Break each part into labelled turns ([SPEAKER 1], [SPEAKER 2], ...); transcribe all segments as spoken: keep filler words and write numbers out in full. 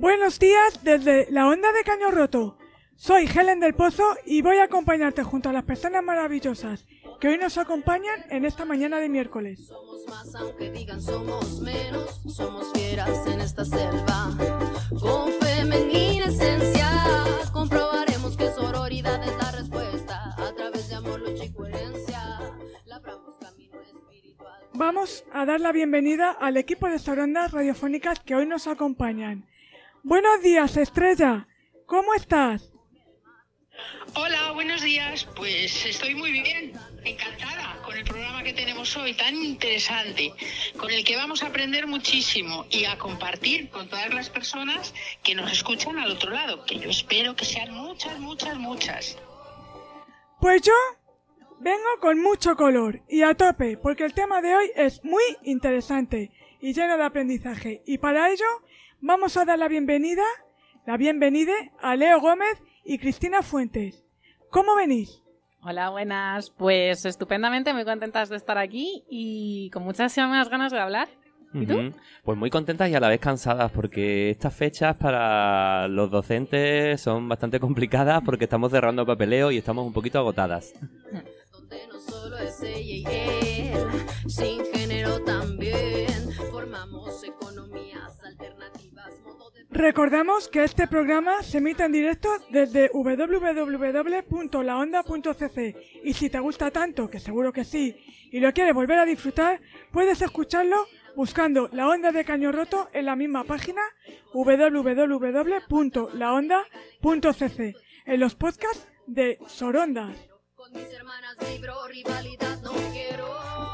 [SPEAKER 1] Buenos días desde la Onda de Caño Roto. Soy Helen del Pozo y voy a acompañarte junto a las personas maravillosas que hoy nos acompañan en esta mañana de miércoles.
[SPEAKER 2] Somos más aunque digan somos menos, somos fieras en esta selva. Con femenina esencia comprobaremos que sororidad es la respuesta. A través de amor, lucha y coherencia labramos camino espiritual.
[SPEAKER 1] Vamos a dar la bienvenida al equipo de Sorondas radiofónicas que hoy nos acompañan. Buenos días, Estrella. ¿Cómo estás?
[SPEAKER 3] Hola, buenos días. Pues estoy muy bien, encantada con el programa que tenemos hoy, tan interesante, con el que vamos a aprender muchísimo y a compartir con todas las personas que nos escuchan al otro lado, que yo espero que sean muchas, muchas, muchas.
[SPEAKER 1] Pues yo vengo con mucho color y a tope, porque el tema de hoy es muy interesante y lleno de aprendizaje. Y para ello vamos a dar la bienvenida, la bienvenida a Leo Gómez y Cristina Fuentes. ¿Cómo venís?
[SPEAKER 4] Hola, buenas. Pues estupendamente, muy contentas de estar aquí y con muchas más ganas de hablar. ¿Y tú?
[SPEAKER 5] Uh-huh. Pues muy contentas y a la vez cansadas, porque estas fechas para los docentes son bastante complicadas porque estamos cerrando papeleo y estamos un poquito agotadas.
[SPEAKER 2] Donde no solo es ella y él, sin género también, formamos economías alternativas, modo de...
[SPEAKER 1] Recordamos que este programa se emite en directo desde doble u doble u doble u punto la onda punto ce ce y si te gusta tanto, que seguro que sí, y lo quieres volver a disfrutar, puedes escucharlo buscando La Onda de Caño Roto en la misma página doble u doble u doble u punto la onda punto ce ce en los podcasts de Sorondas.
[SPEAKER 2] Con mis hermanas vibro rivalidad, no quiero,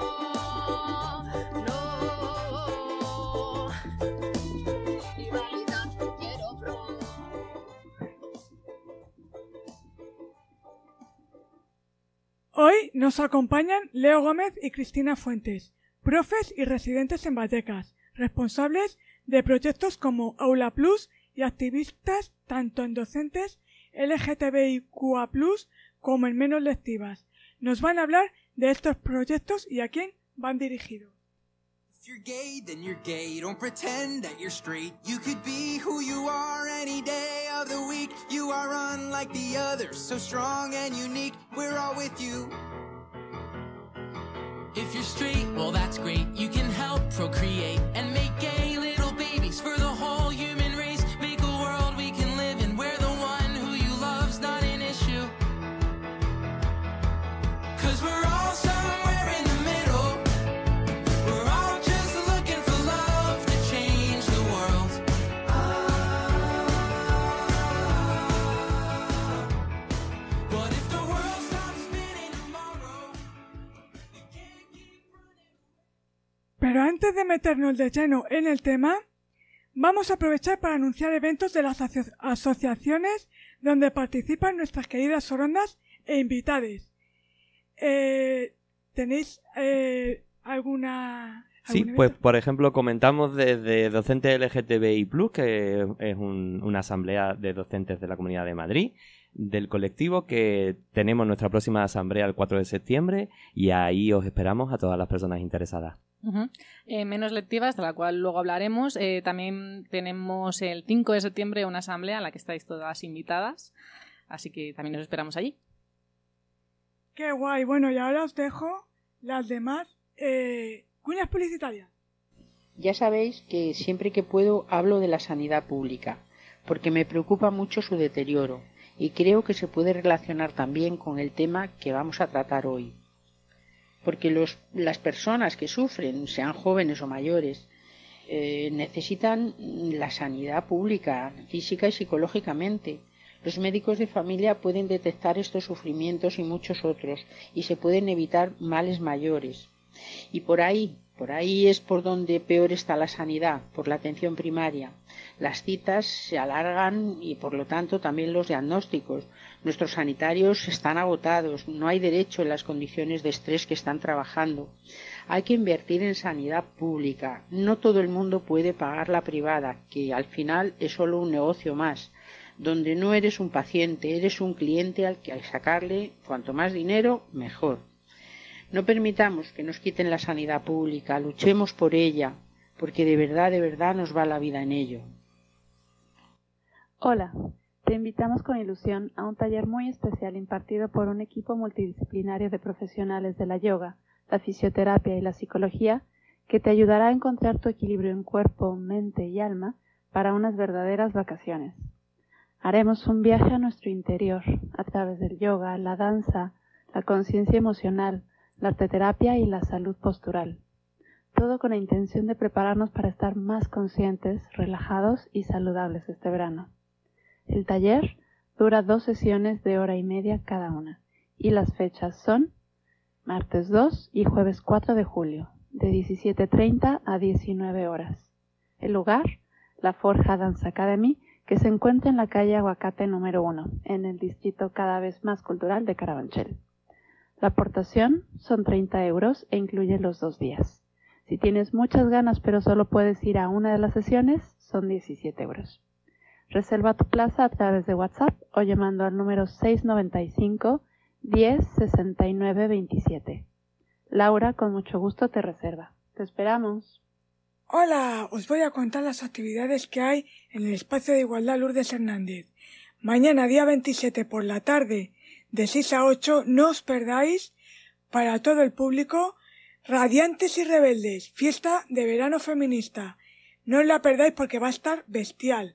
[SPEAKER 2] no, rivalidad, no quiero, bro.
[SPEAKER 1] Hoy nos acompañan Leo Gómez y Cristina Fuentes, profes y residentes en Vallecas, responsables de proyectos como Aula Plus y activistas tanto en docentes ele ge te be i cu a plus, como en menos lectivas. Nos van a hablar de estos proyectos y a quién van dirigidos.
[SPEAKER 6] If you're gay, then you're gay. Don't pretend that you're straight. You could be who you are any day of the week. You are unlike the others, so strong and unique. We're all with you.
[SPEAKER 7] If you're straight, well that's great. You can help procreate and make gay little babies for the whole human race. Make a world we can live in where the one who you love's not an issue. Cause we're all somewhere in the middle. We're all just looking for love to change the world. Ah. But if the world stops spinning tomorrow, we can't keep running.
[SPEAKER 1] Pero antes de meternos de lleno en el tema, vamos a aprovechar para anunciar eventos de las aso- asociaciones donde participan nuestras queridas sorondas e invitades. Eh, ¿Tenéis eh, alguna...?
[SPEAKER 5] Sí,
[SPEAKER 1] algún
[SPEAKER 5] pues
[SPEAKER 1] evento?
[SPEAKER 5] por ejemplo comentamos desde Docentes ele ge te be i plus, que es un- una asamblea de docentes de la Comunidad de Madrid, del colectivo, que tenemos nuestra próxima asamblea el cuatro de septiembre y ahí os esperamos a todas las personas interesadas.
[SPEAKER 4] Uh-huh. Eh, menos lectivas, de la cual luego hablaremos. Eh, también tenemos el cinco de septiembre una asamblea en la que estáis todas invitadas, así que también os esperamos allí.
[SPEAKER 1] ¡Qué guay! Bueno, y ahora os dejo las demás eh, cuñas publicitarias.
[SPEAKER 8] Ya sabéis que siempre que puedo hablo de la sanidad pública, porque me preocupa mucho su deterioro y creo que se puede relacionar también con el tema que vamos a tratar hoy. Porque los, las personas que sufren, sean jóvenes o mayores, eh, necesitan la sanidad pública, física y psicológicamente. Los médicos de familia pueden detectar estos sufrimientos y muchos otros y se pueden evitar males mayores. Y por ahí, por ahí es por donde peor está la sanidad, por la atención primaria. Las citas se alargan y por lo tanto también los diagnósticos. Nuestros sanitarios están agotados, no hay derecho en las condiciones de estrés que están trabajando. Hay que invertir en sanidad pública. No todo el mundo puede pagar la privada, que al final es solo un negocio más, donde no eres un paciente, eres un cliente al que al sacarle cuanto más dinero, mejor. No permitamos que nos quiten la sanidad pública, luchemos por ella, porque de verdad, de verdad nos va la vida en ello.
[SPEAKER 9] Hola, te invitamos con ilusión a un taller muy especial impartido por un equipo multidisciplinario de profesionales de la yoga, la fisioterapia y la psicología que te ayudará a encontrar tu equilibrio en cuerpo, mente y alma para unas verdaderas vacaciones. Haremos un viaje a nuestro interior a través del yoga, la danza, la conciencia emocional, la arteterapia y la salud postural. Todo con la intención de prepararnos para estar más conscientes, relajados y saludables este verano. El taller dura dos sesiones de hora y media cada una y las fechas son martes dos y jueves cuatro de julio, de diecisiete treinta a diecinueve horas. El lugar, la Forja Dance Academy, que se encuentra en la calle Aguacate número uno, en el distrito cada vez más cultural de Carabanchel. La aportación son treinta euros e incluye los dos días. Si tienes muchas ganas pero solo puedes ir a una de las sesiones, son diecisiete euros. Reserva tu plaza a través de WhatsApp o llamando al número seis noventa y cinco, diez, sesenta y nueve, veintisiete. Laura, con mucho gusto te reserva. ¡Te esperamos!
[SPEAKER 1] Hola, os voy a contar las actividades que hay en el Espacio de Igualdad Lourdes Hernández. Mañana, día veintisiete por la tarde, de seis a ocho, no os perdáis, para todo el público, Radiantes y Rebeldes, fiesta de verano feminista. No os la perdáis porque va a estar bestial.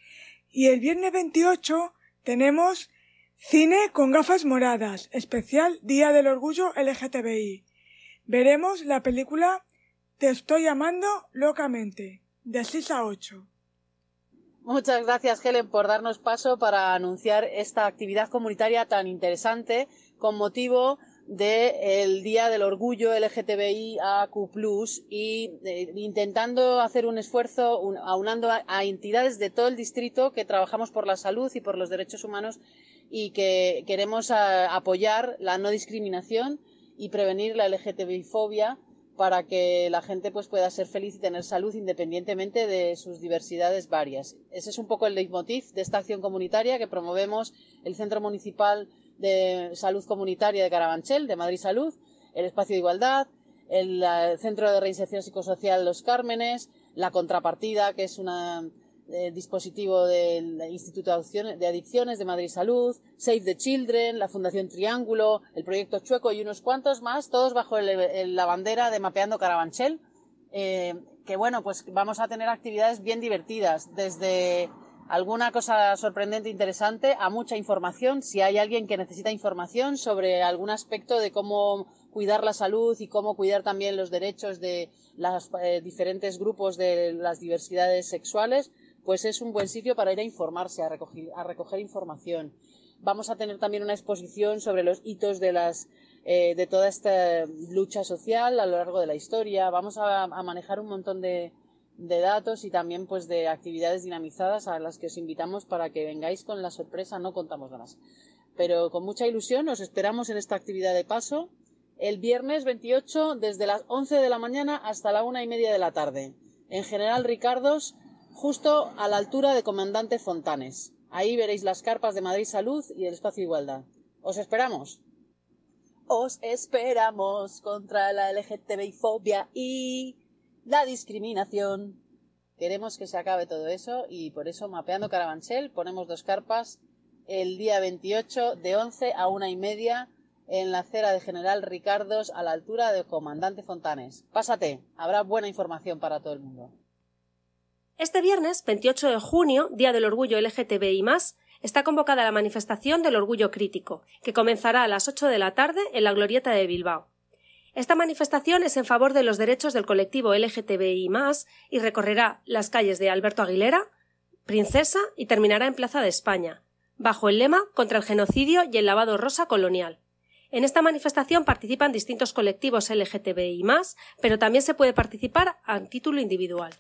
[SPEAKER 1] Y el viernes veintiocho tenemos Cine con gafas moradas, especial Día del Orgullo L G T B I. Veremos la película Te estoy amando locamente, de seis a ocho.
[SPEAKER 10] Muchas gracias, Helen, por darnos paso para anunciar esta actividad comunitaria tan interesante con motivo del Día del Orgullo L G T B I A Q plus, y eh, intentando hacer un esfuerzo un, aunando a, a entidades de todo el distrito que trabajamos por la salud y por los derechos humanos y que queremos a, apoyar la no discriminación y prevenir la L G T B I fobia para que la gente pues pueda ser feliz y tener salud independientemente de sus diversidades varias. Ese es un poco el leitmotiv de esta acción comunitaria que promovemos el Centro Municipal de Salud Comunitaria de Carabanchel, de Madrid Salud, el Espacio de Igualdad, el, el Centro de Reinserción Psicosocial Los Cármenes, la Contrapartida, que es un eh, dispositivo del Instituto de Adicciones de Madrid Salud, Save the Children, la Fundación Triángulo, el Proyecto Chueco y unos cuantos más, todos bajo el, el, la bandera de Mapeando Carabanchel, eh, que bueno, pues vamos a tener actividades bien divertidas, desde alguna cosa sorprendente, interesante, a mucha información. Si hay alguien que necesita información sobre algún aspecto de cómo cuidar la salud y cómo cuidar también los derechos de los eh, diferentes grupos de las diversidades sexuales, pues es un buen sitio para ir a informarse, a recoger, a recoger información. Vamos a tener también una exposición sobre los hitos de, las, eh, de toda esta lucha social a lo largo de la historia. Vamos a, a manejar un montón de de datos y también pues de actividades dinamizadas a las que os invitamos para que vengáis con la sorpresa. No contamos más, pero con mucha ilusión os esperamos en esta actividad de paso el viernes veintiocho desde las once de la mañana hasta la una y media de la tarde en General Ricardos, justo a la altura de Comandante Fontanes. Ahí veréis las carpas de Madrid Salud y el Espacio de Igualdad. Os esperamos. Os esperamos contra la L G T B I fobia y la discriminación. Queremos que se acabe todo eso y por eso Mapeando Carabanchel ponemos dos carpas el día veintiocho de once a una y media en la acera de General Ricardos a la altura de Comandante Fontanes. Pásate, habrá buena información para todo el mundo.
[SPEAKER 11] Este viernes veintiocho de junio, Día del Orgullo L G T B I más, está convocada la manifestación del Orgullo Crítico, que comenzará a las ocho de la tarde en la Glorieta de Bilbao. Esta manifestación es en favor de los derechos del colectivo L G T B I más, y recorrerá las calles de Alberto Aguilera, Princesa y terminará en Plaza de España, bajo el lema contra el genocidio y el lavado rosa colonial. En esta manifestación participan distintos colectivos L G T B I más, pero también se puede participar a título individual.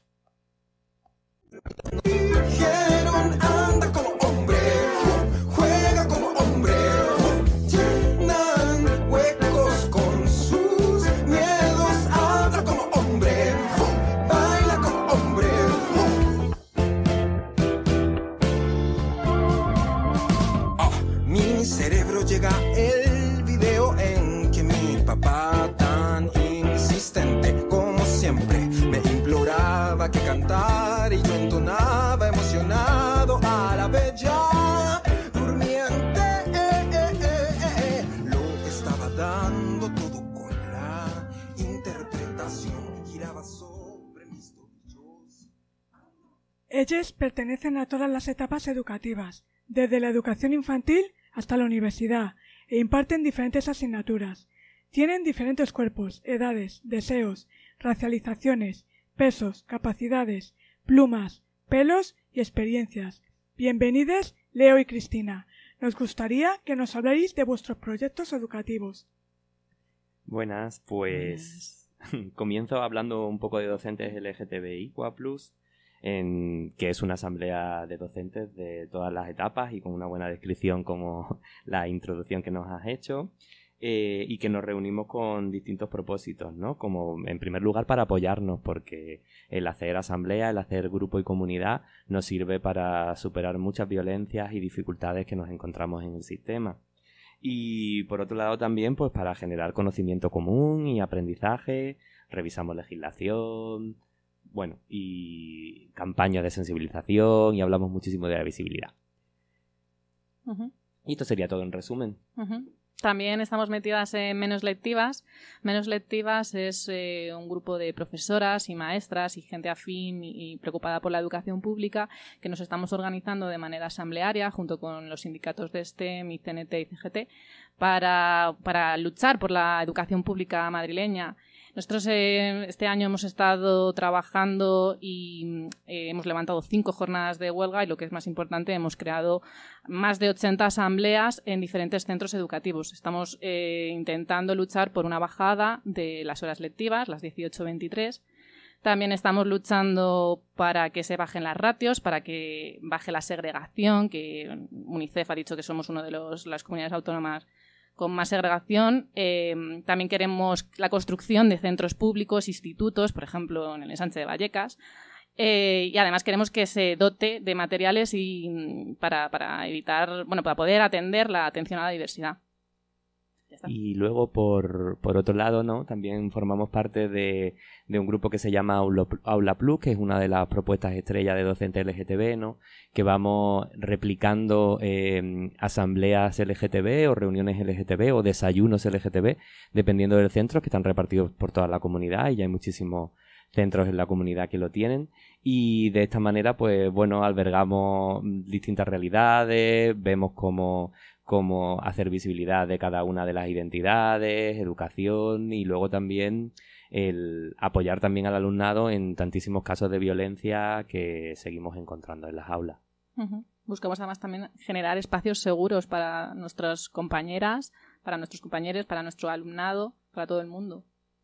[SPEAKER 6] Llega el video en que mi papá, tan insistente como siempre, me imploraba que cantara y yo entonaba
[SPEAKER 1] Ellos pertenecen a todas las etapas educativas, desde la educación infantil hasta la universidad, e imparten diferentes asignaturas. Tienen diferentes cuerpos, edades, deseos, racializaciones, pesos, capacidades, plumas, pelos y experiencias. Bienvenidos, Leo y Cristina. Nos gustaría que nos hablarais de vuestros proyectos educativos.
[SPEAKER 5] Buenas, pues comienzo hablando un poco de docentes L G T B I Q A plus, en, que es una asamblea de docentes de todas las etapas y con una buena descripción como la introducción que nos has hecho. Eh, y que nos reunimos con distintos propósitos, ¿no? Como, en primer lugar, para apoyarnos, porque el hacer asamblea, el hacer grupo y comunidad nos sirve para superar muchas violencias y dificultades que nos encontramos en el sistema. Y, por otro lado, también, pues, para generar conocimiento común y aprendizaje, revisamos legislación, bueno, y campañas de sensibilización, y hablamos muchísimo de la visibilidad.
[SPEAKER 4] Uh-huh.
[SPEAKER 5] Y esto sería todo en resumen.
[SPEAKER 4] Uh-huh. También estamos metidas en Menos Lectivas. Menos Lectivas es eh, un grupo de profesoras y maestras y gente afín y, y preocupada por la educación pública que nos estamos organizando de manera asamblearia junto con los sindicatos de STEM y C N T y C G T para, para luchar por la educación pública madrileña. Nosotros eh, este año hemos estado trabajando y eh, hemos levantado cinco jornadas de huelga y, lo que es más importante, hemos creado más de ochenta asambleas en diferentes centros educativos. Estamos eh, intentando luchar por una bajada de las horas lectivas, las dieciocho veintitrés. También estamos luchando para que se bajen las ratios, para que baje la segregación, que UNICEF ha dicho que somos una de los, las comunidades autónomas con más segregación. Eh, también queremos la construcción de centros públicos, institutos, por ejemplo, en el Ensanche de Vallecas. Eh, y además queremos que se dote de materiales y para, para evitar, bueno, para poder atender la atención a la diversidad.
[SPEAKER 5] Y luego, por, por otro lado, ¿no? También formamos parte de, de un grupo que se llama Aula, Aula Plus, que es una de las propuestas estrella de docentes L G T B, ¿no? Que vamos replicando eh, asambleas L G T B o reuniones L G T B o desayunos L G T B, dependiendo del centro, que están repartidos por toda la comunidad, y ya hay muchísimos centros en la comunidad que lo tienen. Y de esta manera, pues bueno, albergamos distintas realidades, vemos cómo cómo hacer visibilidad de cada una de las identidades, educación, y luego también el apoyar también al alumnado en tantísimos casos de violencia que seguimos encontrando en las aulas.
[SPEAKER 4] Uh-huh. Buscamos además también generar espacios seguros para nuestras compañeras, para nuestros compañeros, para nuestro alumnado, para todo el mundo.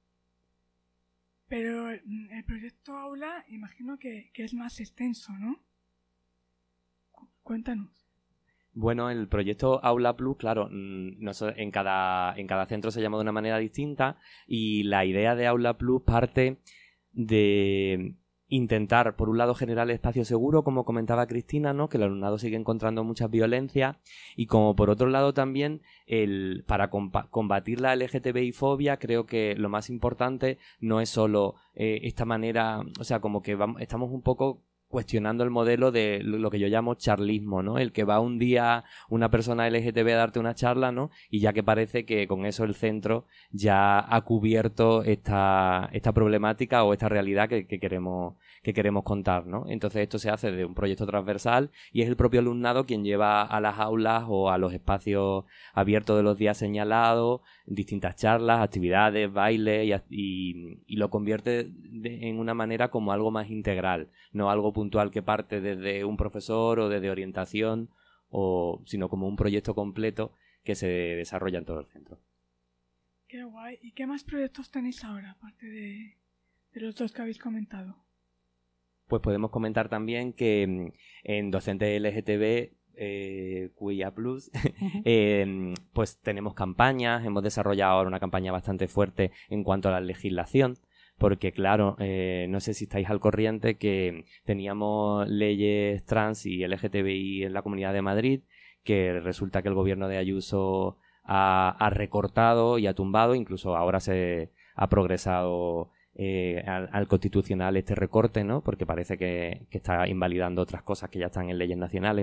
[SPEAKER 1] Pero el proyecto Aula imagino que, que es más extenso, ¿no? Cuéntanos.
[SPEAKER 5] Bueno, el proyecto Aula Plus, claro, en cada, en cada centro se llama de una manera distinta, y la idea de Aula Plus parte de intentar, por un lado, generar el espacio seguro, como comentaba Cristina, ¿no? Que el alumnado sigue encontrando muchas violencias, y como por otro lado también, el, para compa- combatir la L G T B I fobia, creo que lo más importante no es solo eh, esta manera, o sea, como que vamos, estamos un poco cuestionando el modelo de lo que yo llamo charlismo, ¿no? El que va un día una persona L G T B a darte una charla, ¿no? Y ya que parece que con eso el centro ya ha cubierto esta, esta problemática o esta realidad que, que queremos que queremos contar, ¿no? Entonces esto se hace de un proyecto transversal y es el propio alumnado quien lleva a las aulas o a los espacios abiertos de los días señalados distintas charlas, actividades, bailes, y, y, y lo convierte de, en una manera como algo más integral, no algo puntual que parte desde un profesor o desde orientación, o sino como un proyecto completo que se desarrolla en todo el centro.
[SPEAKER 1] Qué guay. ¿Y qué más proyectos tenéis ahora, aparte de, de los dos que habéis comentado?
[SPEAKER 5] Pues podemos comentar también que en Docentes L G T B Eh, Q I A plus, uh-huh. eh, pues tenemos campañas, hemos desarrollado ahora una campaña bastante fuerte en cuanto a la legislación, porque claro, eh, no sé si estáis al corriente que teníamos leyes trans y L G T B I en la Comunidad de Madrid, que resulta que el gobierno de Ayuso ha, ha recortado y ha tumbado, incluso ahora se ha progresado Eh, al, al constitucional este recorte, ¿no? Porque parece que, que está invalidando otras cosas que ya están en leyes nacionales, ¿no?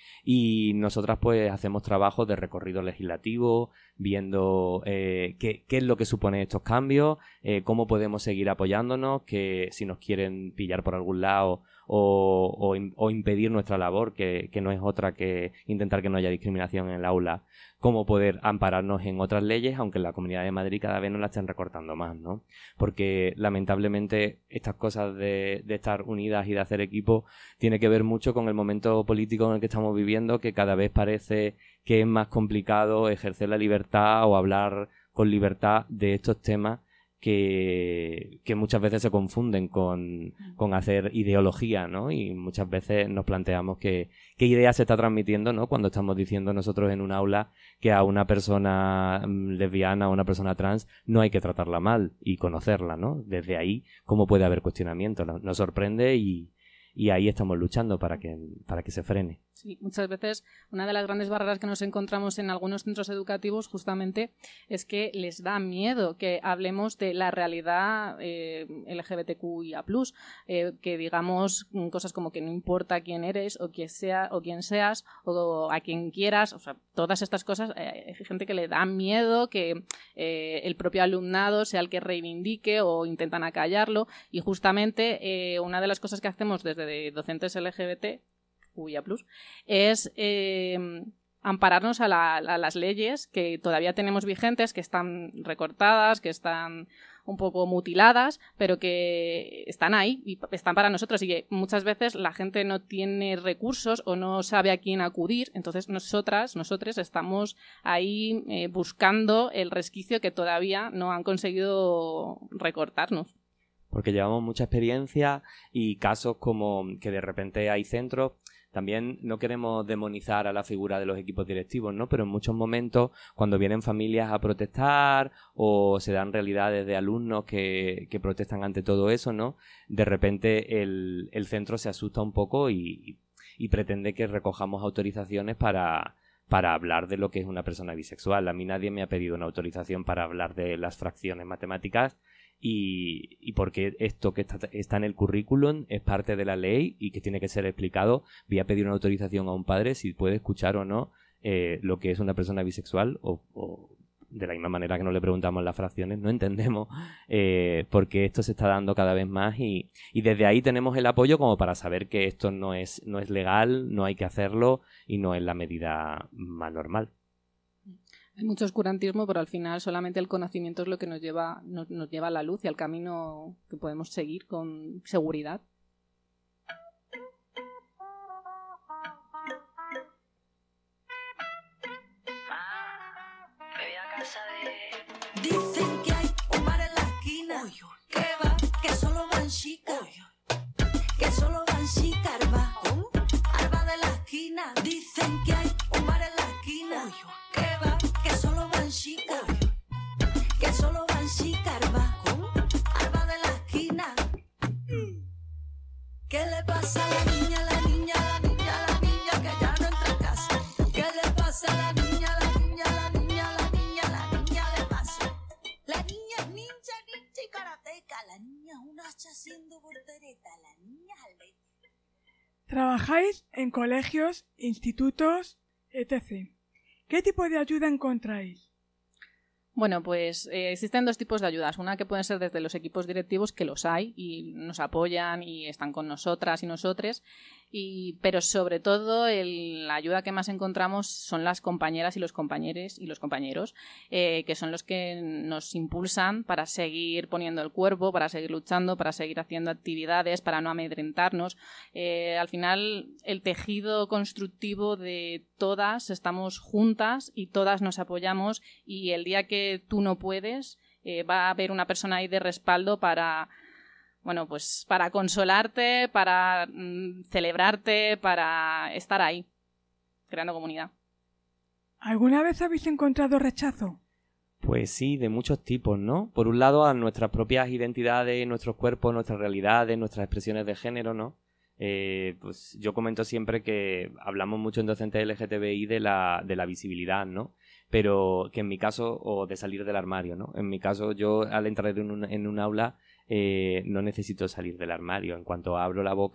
[SPEAKER 5] Y nosotras pues hacemos trabajos de recorrido legislativo, viendo eh, qué, qué es lo que supone estos cambios, eh, cómo podemos seguir apoyándonos, que si nos quieren pillar por algún lado o, o, o impedir nuestra labor, que, que no es otra que intentar que no haya discriminación en el aula, cómo poder ampararnos en otras leyes, aunque en la Comunidad de Madrid cada vez nos la estén recortando más, ¿no? Porque lamentablemente estas cosas de, de estar unidas y de hacer equipo tiene que ver mucho con el momento político en el que estamos viviendo, que cada vez parece que es más complicado ejercer la libertad o hablar con libertad de estos temas que, que muchas veces se confunden con, con hacer ideología, ¿no? Y muchas veces nos planteamos que, qué idea se está transmitiendo, ¿no? Cuando estamos diciendo nosotros en un aula que a una persona lesbiana o una persona trans no hay que tratarla mal y conocerla, ¿no? Desde ahí, ¿cómo puede haber cuestionamiento? Nos, nos sorprende y, y ahí estamos luchando para que, para que se frene.
[SPEAKER 4] Sí, muchas veces una de las grandes barreras que nos encontramos en algunos centros educativos justamente es que les da miedo que hablemos de la realidad eh, L G B T Q I A plus, eh, que digamos cosas como que no importa quién eres o quién sea o quién seas o a quien quieras, o sea, todas estas cosas, eh, hay gente que le da miedo que eh, el propio alumnado sea el que reivindique o intentan acallarlo, y justamente eh, una de las cosas que hacemos desde docentes L G B T Q I A plus, es eh, ampararnos a, la, a las leyes que todavía tenemos vigentes, que están recortadas, que están un poco mutiladas, pero que están ahí y están para nosotros, y que muchas veces la gente no tiene recursos o no sabe a quién acudir, entonces nosotras, nosotros estamos ahí eh, buscando el resquicio que todavía no han conseguido recortarnos.
[SPEAKER 5] Porque llevamos mucha experiencia y casos como que de repente hay centros. También no queremos demonizar a la figura de los equipos directivos, ¿no? Pero en muchos momentos, cuando vienen familias a protestar o se dan realidades de alumnos que, que protestan ante todo eso, ¿no? De repente el, el centro se asusta un poco y, y pretende que recojamos autorizaciones para, para hablar de lo que es una persona bisexual. A mí nadie me ha pedido una autorización para hablar de las fracciones matemáticas. Y, y porque esto que está, está en el currículum es parte de la ley y que tiene que ser explicado. Voy a pedir una autorización a un padre si puede escuchar o no eh, lo que es una persona bisexual, o, o de la misma manera que no le preguntamos las fracciones, no entendemos eh, por qué esto se está dando cada vez más, y, y desde ahí tenemos el apoyo como para saber que esto no es, no es legal, no hay que hacerlo y no es la medida más normal.
[SPEAKER 4] Hay mucho oscurantismo, pero al final solamente el conocimiento es lo que nos lleva, nos, nos lleva a la luz y al camino que podemos seguir con seguridad.
[SPEAKER 12] Dicen que hay un bar en la esquina, que va, que solo van chicas, que solo van chicas, arba, arba de la esquina. Dicen que hay un bar en la esquina, que va, que solo van chicas, que solo van chicas, arba, arba de la esquina. ¿Qué le pasa a la niña, la niña, la niña, la niña que ya no entra a casa? ¿Qué le pasa a la niña, la niña, la niña, la niña, la niña le pasa? La niña es ninja, ninja y karateca. La niña es un hacha haciendo voltereta. La niña es aleta.
[SPEAKER 1] Trabajáis en colegios, institutos, etcétera. ¿Qué tipo de ayuda encontráis?
[SPEAKER 4] Bueno, pues eh, existen dos tipos de ayudas. Una que pueden ser desde los equipos directivos, que los hay y nos apoyan y están con nosotras y nosotres, y, pero sobre todo el, la ayuda que más encontramos son las compañeras y los compañeros y los compañeros, eh, que son los que nos impulsan para seguir poniendo el cuerpo, para seguir luchando, para seguir haciendo actividades, para no amedrentarnos. Eh, al final, el tejido constructivo de todas estamos juntas y todas nos apoyamos, y el día que tú no puedes, eh, va a haber una persona ahí de respaldo para, bueno, pues para consolarte, para mm, celebrarte, para estar ahí, creando comunidad.
[SPEAKER 1] ¿Alguna vez habéis encontrado rechazo?
[SPEAKER 5] Pues sí, de muchos tipos, ¿no? Por un lado, a nuestras propias identidades, nuestros cuerpos, nuestras realidades, nuestras expresiones de género, ¿no? Eh, pues yo comento siempre que hablamos mucho en docentes L G T B I de la, de la visibilidad, ¿no? Pero que en mi caso, o de salir del armario, ¿no? En mi caso, yo al entrar en un, en un aula eh, no necesito salir del armario. En cuanto abro la boca,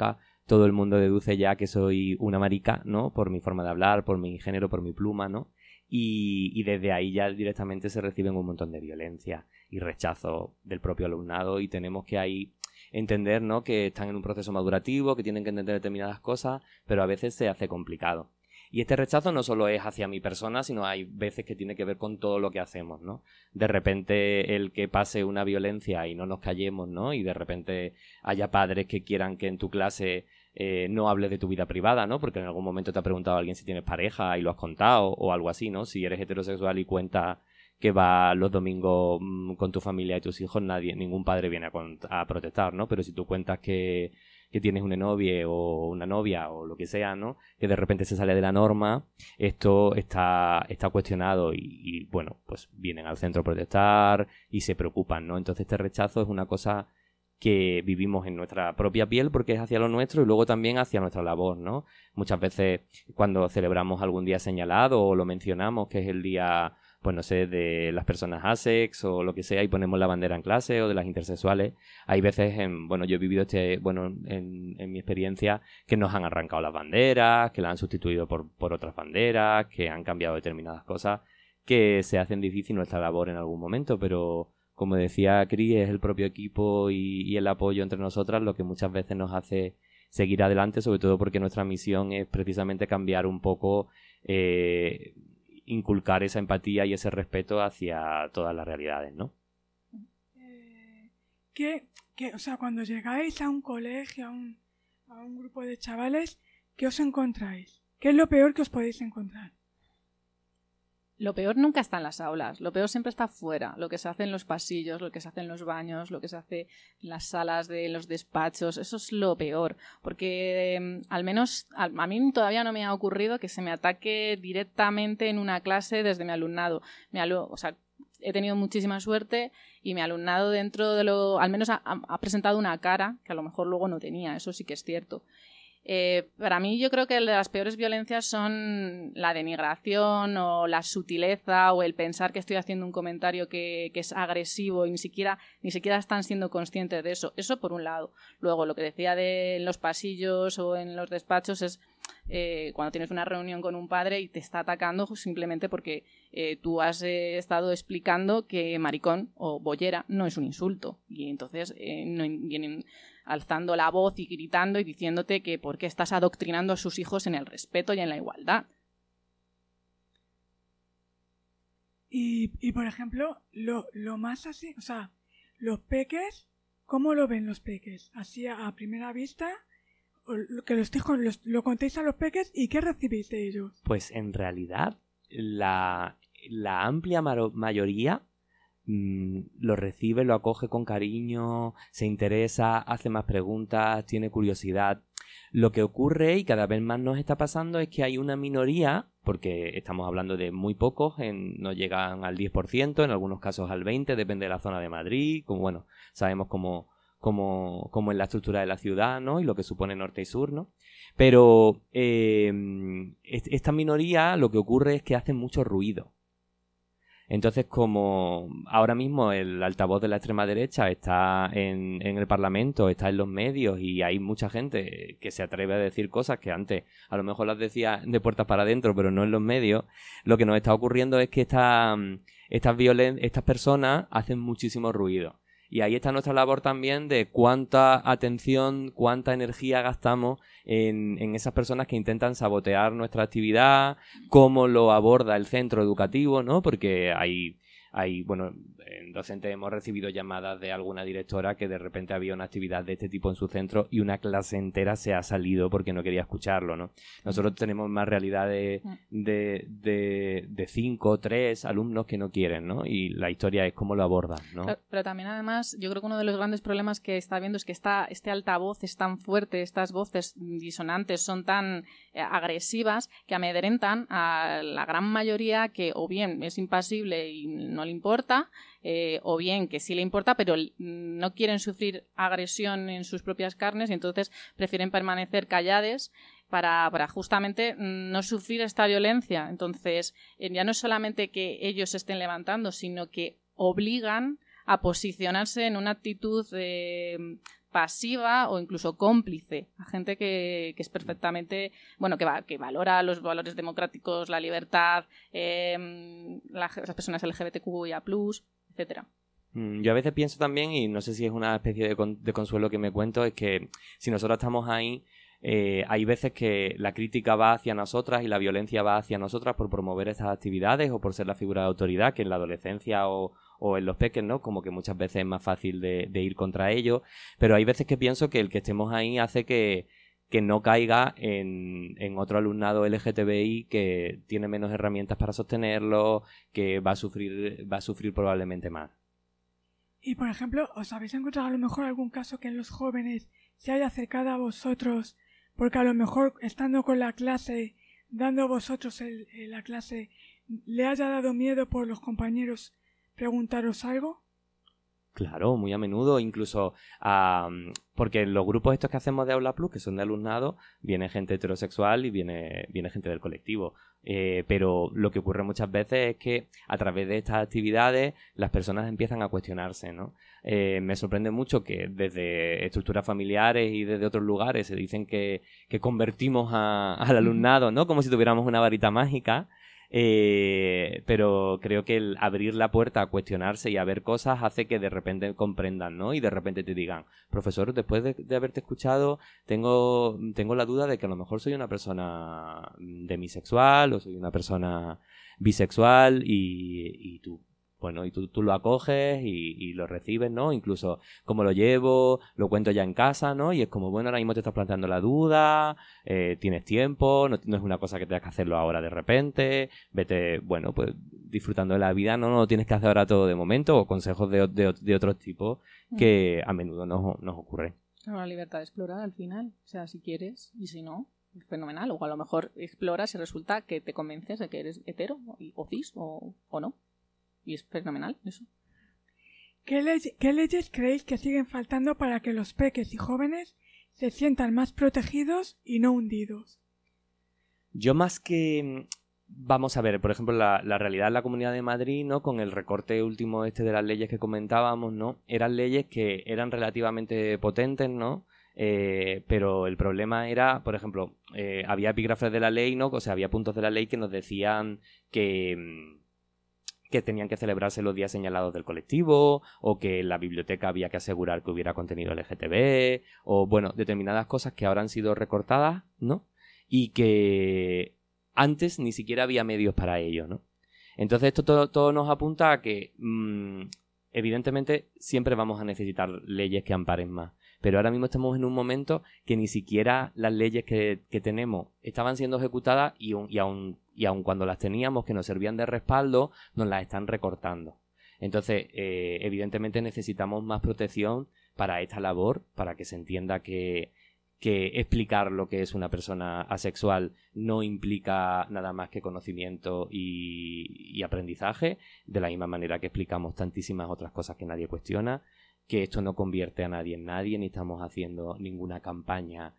[SPEAKER 5] todo el mundo deduce ya que soy una marica, ¿no? Por mi forma de hablar, por mi género, por mi pluma, ¿no? Y, y desde ahí ya directamente se reciben un montón de violencia y rechazo del propio alumnado, y tenemos que ahí entender, ¿no? Que están en un proceso madurativo, que tienen que entender determinadas cosas, pero a veces se hace complicado. Y este rechazo no solo es hacia mi persona, sino hay veces que tiene que ver con todo lo que hacemos, ¿no? De repente el que pase una violencia y no nos callemos, ¿no? Y de repente haya padres que quieran que en tu clase eh, no hables de tu vida privada, ¿no? Porque en algún momento te ha preguntado alguien si tienes pareja y lo has contado o algo así, ¿no? Si eres heterosexual y cuentas que vas los domingos mmm, con tu familia y tus hijos, nadie, ningún padre viene a, cont- a protestar, ¿no? Pero si tú cuentas que... que tienes una novia o una novia o lo que sea, ¿no? Que de repente se sale de la norma, esto está, está cuestionado y, y, bueno, pues vienen al centro a protestar y se preocupan, ¿no? Entonces este rechazo es una cosa que vivimos en nuestra propia piel porque es hacia lo nuestro y luego también hacia nuestra labor, ¿no? Muchas veces cuando celebramos algún día señalado o lo mencionamos, que es el día, pues no sé, de las personas asex o lo que sea, y ponemos la bandera en clase, o de las intersexuales, hay veces, en, bueno, yo he vivido este, bueno, en, en mi experiencia, que nos han arrancado las banderas, que las han sustituido por, por otras banderas, que han cambiado determinadas cosas, que se hacen difícil nuestra labor en algún momento, pero como decía Cris, es el propio equipo y, y el apoyo entre nosotras lo que muchas veces nos hace seguir adelante, sobre todo porque nuestra misión es precisamente cambiar un poco, eh, inculcar esa empatía y ese respeto hacia todas las realidades, ¿no?
[SPEAKER 1] Eh, ¿qué, qué, o sea, cuando llegáis a un colegio, a un, a un grupo de chavales, ¿qué os encontráis? ¿Qué es lo peor que os podéis encontrar?
[SPEAKER 4] Lo peor nunca está en las aulas, lo peor siempre está fuera, lo que se hace en los pasillos, lo que se hace en los baños, lo que se hace en las salas de los despachos, eso es lo peor, porque eh, al menos a, a mí todavía no me ha ocurrido que se me ataque directamente en una clase desde mi alumnado. Mi alu- o sea, he tenido muchísima suerte y mi alumnado dentro de lo, al menos ha, ha presentado una cara que a lo mejor luego no tenía, eso sí que es cierto. Eh, para mí yo creo que las peores violencias son la denigración o la sutileza o el pensar que estoy haciendo un comentario que, que es agresivo y ni siquiera, ni siquiera están siendo conscientes de eso. Eso por un lado. Luego lo que decía de los pasillos o en los despachos es eh, cuando tienes una reunión con un padre y te está atacando simplemente porque eh, tú has eh, estado explicando que maricón o bollera no es un insulto y entonces eh, no vienen alzando la voz y gritando y diciéndote que por qué estás adoctrinando a sus hijos en el respeto y en la igualdad.
[SPEAKER 1] Y, y por ejemplo, lo, lo más así, o sea, los peques, ¿cómo lo ven los peques? Así a, a primera vista, o lo, que los hijos los, lo contéis a los peques y ¿qué recibís de ellos?
[SPEAKER 5] Pues en realidad la, la amplia maro- mayoría lo recibe, lo acoge con cariño, se interesa, hace más preguntas, tiene curiosidad. Lo que ocurre, y cada vez más nos está pasando, es que hay una minoría, porque estamos hablando de muy pocos, en, no llegan al diez por ciento, en algunos casos al veinte por ciento, depende de la zona de Madrid, como bueno, sabemos cómo, cómo, cómo es la estructura de la ciudad, ¿no? Y lo que supone norte y sur, ¿no? Pero eh, esta minoría lo que ocurre es que hacen mucho ruido. Entonces, como ahora mismo el altavoz de la extrema derecha está en, en el Parlamento, está en los medios y hay mucha gente que se atreve a decir cosas que antes a lo mejor las decía de puertas para adentro, pero no en los medios, lo que nos está ocurriendo es que esta, estas, violen- estas personas hacen muchísimo ruido. Y ahí está nuestra labor también de cuánta atención, cuánta energía gastamos en, en esas personas que intentan sabotear nuestra actividad, cómo lo aborda el centro educativo, ¿no? Porque hay, hay bueno, en docentes hemos recibido llamadas de alguna directora que de repente había una actividad de este tipo en su centro y una clase entera se ha salido porque no quería escucharlo, ¿no? Nosotros tenemos más realidad de, de, de, de cinco, tres alumnos que no quieren, ¿no? Y la historia es cómo lo abordan, ¿no?
[SPEAKER 4] Pero, pero también además yo creo que uno de los grandes problemas que está habiendo es que esta, este altavoz es tan fuerte, estas voces disonantes son tan eh, agresivas que amedrentan a la gran mayoría que o bien es impasible y no le importa, Eh, o bien que sí le importa pero no quieren sufrir agresión en sus propias carnes y entonces prefieren permanecer callades para, para justamente no sufrir esta violencia. Entonces eh, ya no es solamente que ellos se estén levantando, sino que obligan a posicionarse en una actitud eh, pasiva o incluso cómplice a gente que, que es perfectamente, bueno, que, va, que valora los valores democráticos, la libertad, eh, la, las personas L G B T Q I A plus, etcétera.
[SPEAKER 5] Yo a veces pienso también, y no sé si es una especie de, con, de consuelo que me cuento, es que si nosotros estamos ahí, eh, hay veces que la crítica va hacia nosotras y la violencia va hacia nosotras por promover estas actividades o por ser la figura de autoridad, que en la adolescencia o, o en los peques, ¿no? Como que muchas veces es más fácil de, de ir contra ellos, pero hay veces que pienso que el que estemos ahí hace que, que no caiga en, en otro alumnado L G T B I que tiene menos herramientas para sostenerlo, que va a sufrir, va a sufrir probablemente más.
[SPEAKER 1] Y, por ejemplo, ¿os habéis encontrado a lo mejor algún caso que en los jóvenes se haya acercado a vosotros porque a lo mejor estando con la clase, dando vosotros el, el, la clase, le haya dado miedo por los compañeros preguntaros algo?
[SPEAKER 5] Claro, muy a menudo, incluso um, porque en los grupos estos que hacemos de Aula Plus, que son de alumnado, viene gente heterosexual y viene, viene gente del colectivo. Eh, pero lo que ocurre muchas veces es que a través de estas actividades las personas empiezan a cuestionarse, ¿no? Eh, me sorprende mucho que desde estructuras familiares y desde otros lugares se dicen que, que convertimos a, al alumnado, ¿no? Como si tuviéramos una varita mágica. Eh, pero creo que el abrir la puerta a cuestionarse y a ver cosas hace que de repente comprendan, ¿no? Y de repente te digan, profesor, después de, de haberte escuchado tengo, tengo la duda de que a lo mejor soy una persona demisexual o soy una persona bisexual y, y tú bueno, y tú, tú lo acoges y, y lo recibes, ¿no? Incluso cómo lo llevo, lo cuento ya en casa, ¿no? Y es como, bueno, ahora mismo te estás planteando la duda, eh, tienes tiempo, no, no es una cosa que tengas que hacerlo ahora de repente, vete, bueno, pues disfrutando de la vida, no, no lo tienes que hacer ahora todo de momento, o consejos de, de, de otros tipos que a menudo nos, nos ocurren.
[SPEAKER 4] La libertad de explorar al final, o sea, si quieres y si no, fenomenal, o a lo mejor exploras y resulta que te convences de que eres hetero o cis o, o no. Y es fenomenal eso.
[SPEAKER 1] ¿Qué, le- ¿Qué leyes creéis que siguen faltando para que los peques y jóvenes se sientan más protegidos y no hundidos?
[SPEAKER 5] Yo más que... Vamos a ver, por ejemplo, la, la realidad en la Comunidad de Madrid, ¿no? Con el recorte último este de las leyes que comentábamos, ¿no? Eran leyes que eran relativamente potentes, ¿no? Eh, pero el problema era, por ejemplo, eh, había epígrafes de la ley, ¿no? O sea, había puntos de la ley que nos decían que... que tenían que celebrarse los días señalados del colectivo, o que en la biblioteca había que asegurar que hubiera contenido L G T B, o bueno, determinadas cosas que ahora han sido recortadas, ¿no? Y que antes ni siquiera había medios para ello, ¿no? Entonces esto todo, todo nos apunta a que mmm, evidentemente siempre vamos a necesitar leyes que amparen más. Pero ahora mismo estamos en un momento que ni siquiera las leyes que, que tenemos estaban siendo ejecutadas y, un, y, aun, y aun cuando las teníamos que nos servían de respaldo, nos las están recortando. Entonces, eh, evidentemente necesitamos más protección para esta labor, para que se entienda que, que explicar lo que es una persona asexual no implica nada más que conocimiento y, y aprendizaje, de la misma manera que explicamos tantísimas otras cosas que nadie cuestiona, que esto no convierte a nadie en nadie, ni estamos haciendo ninguna campaña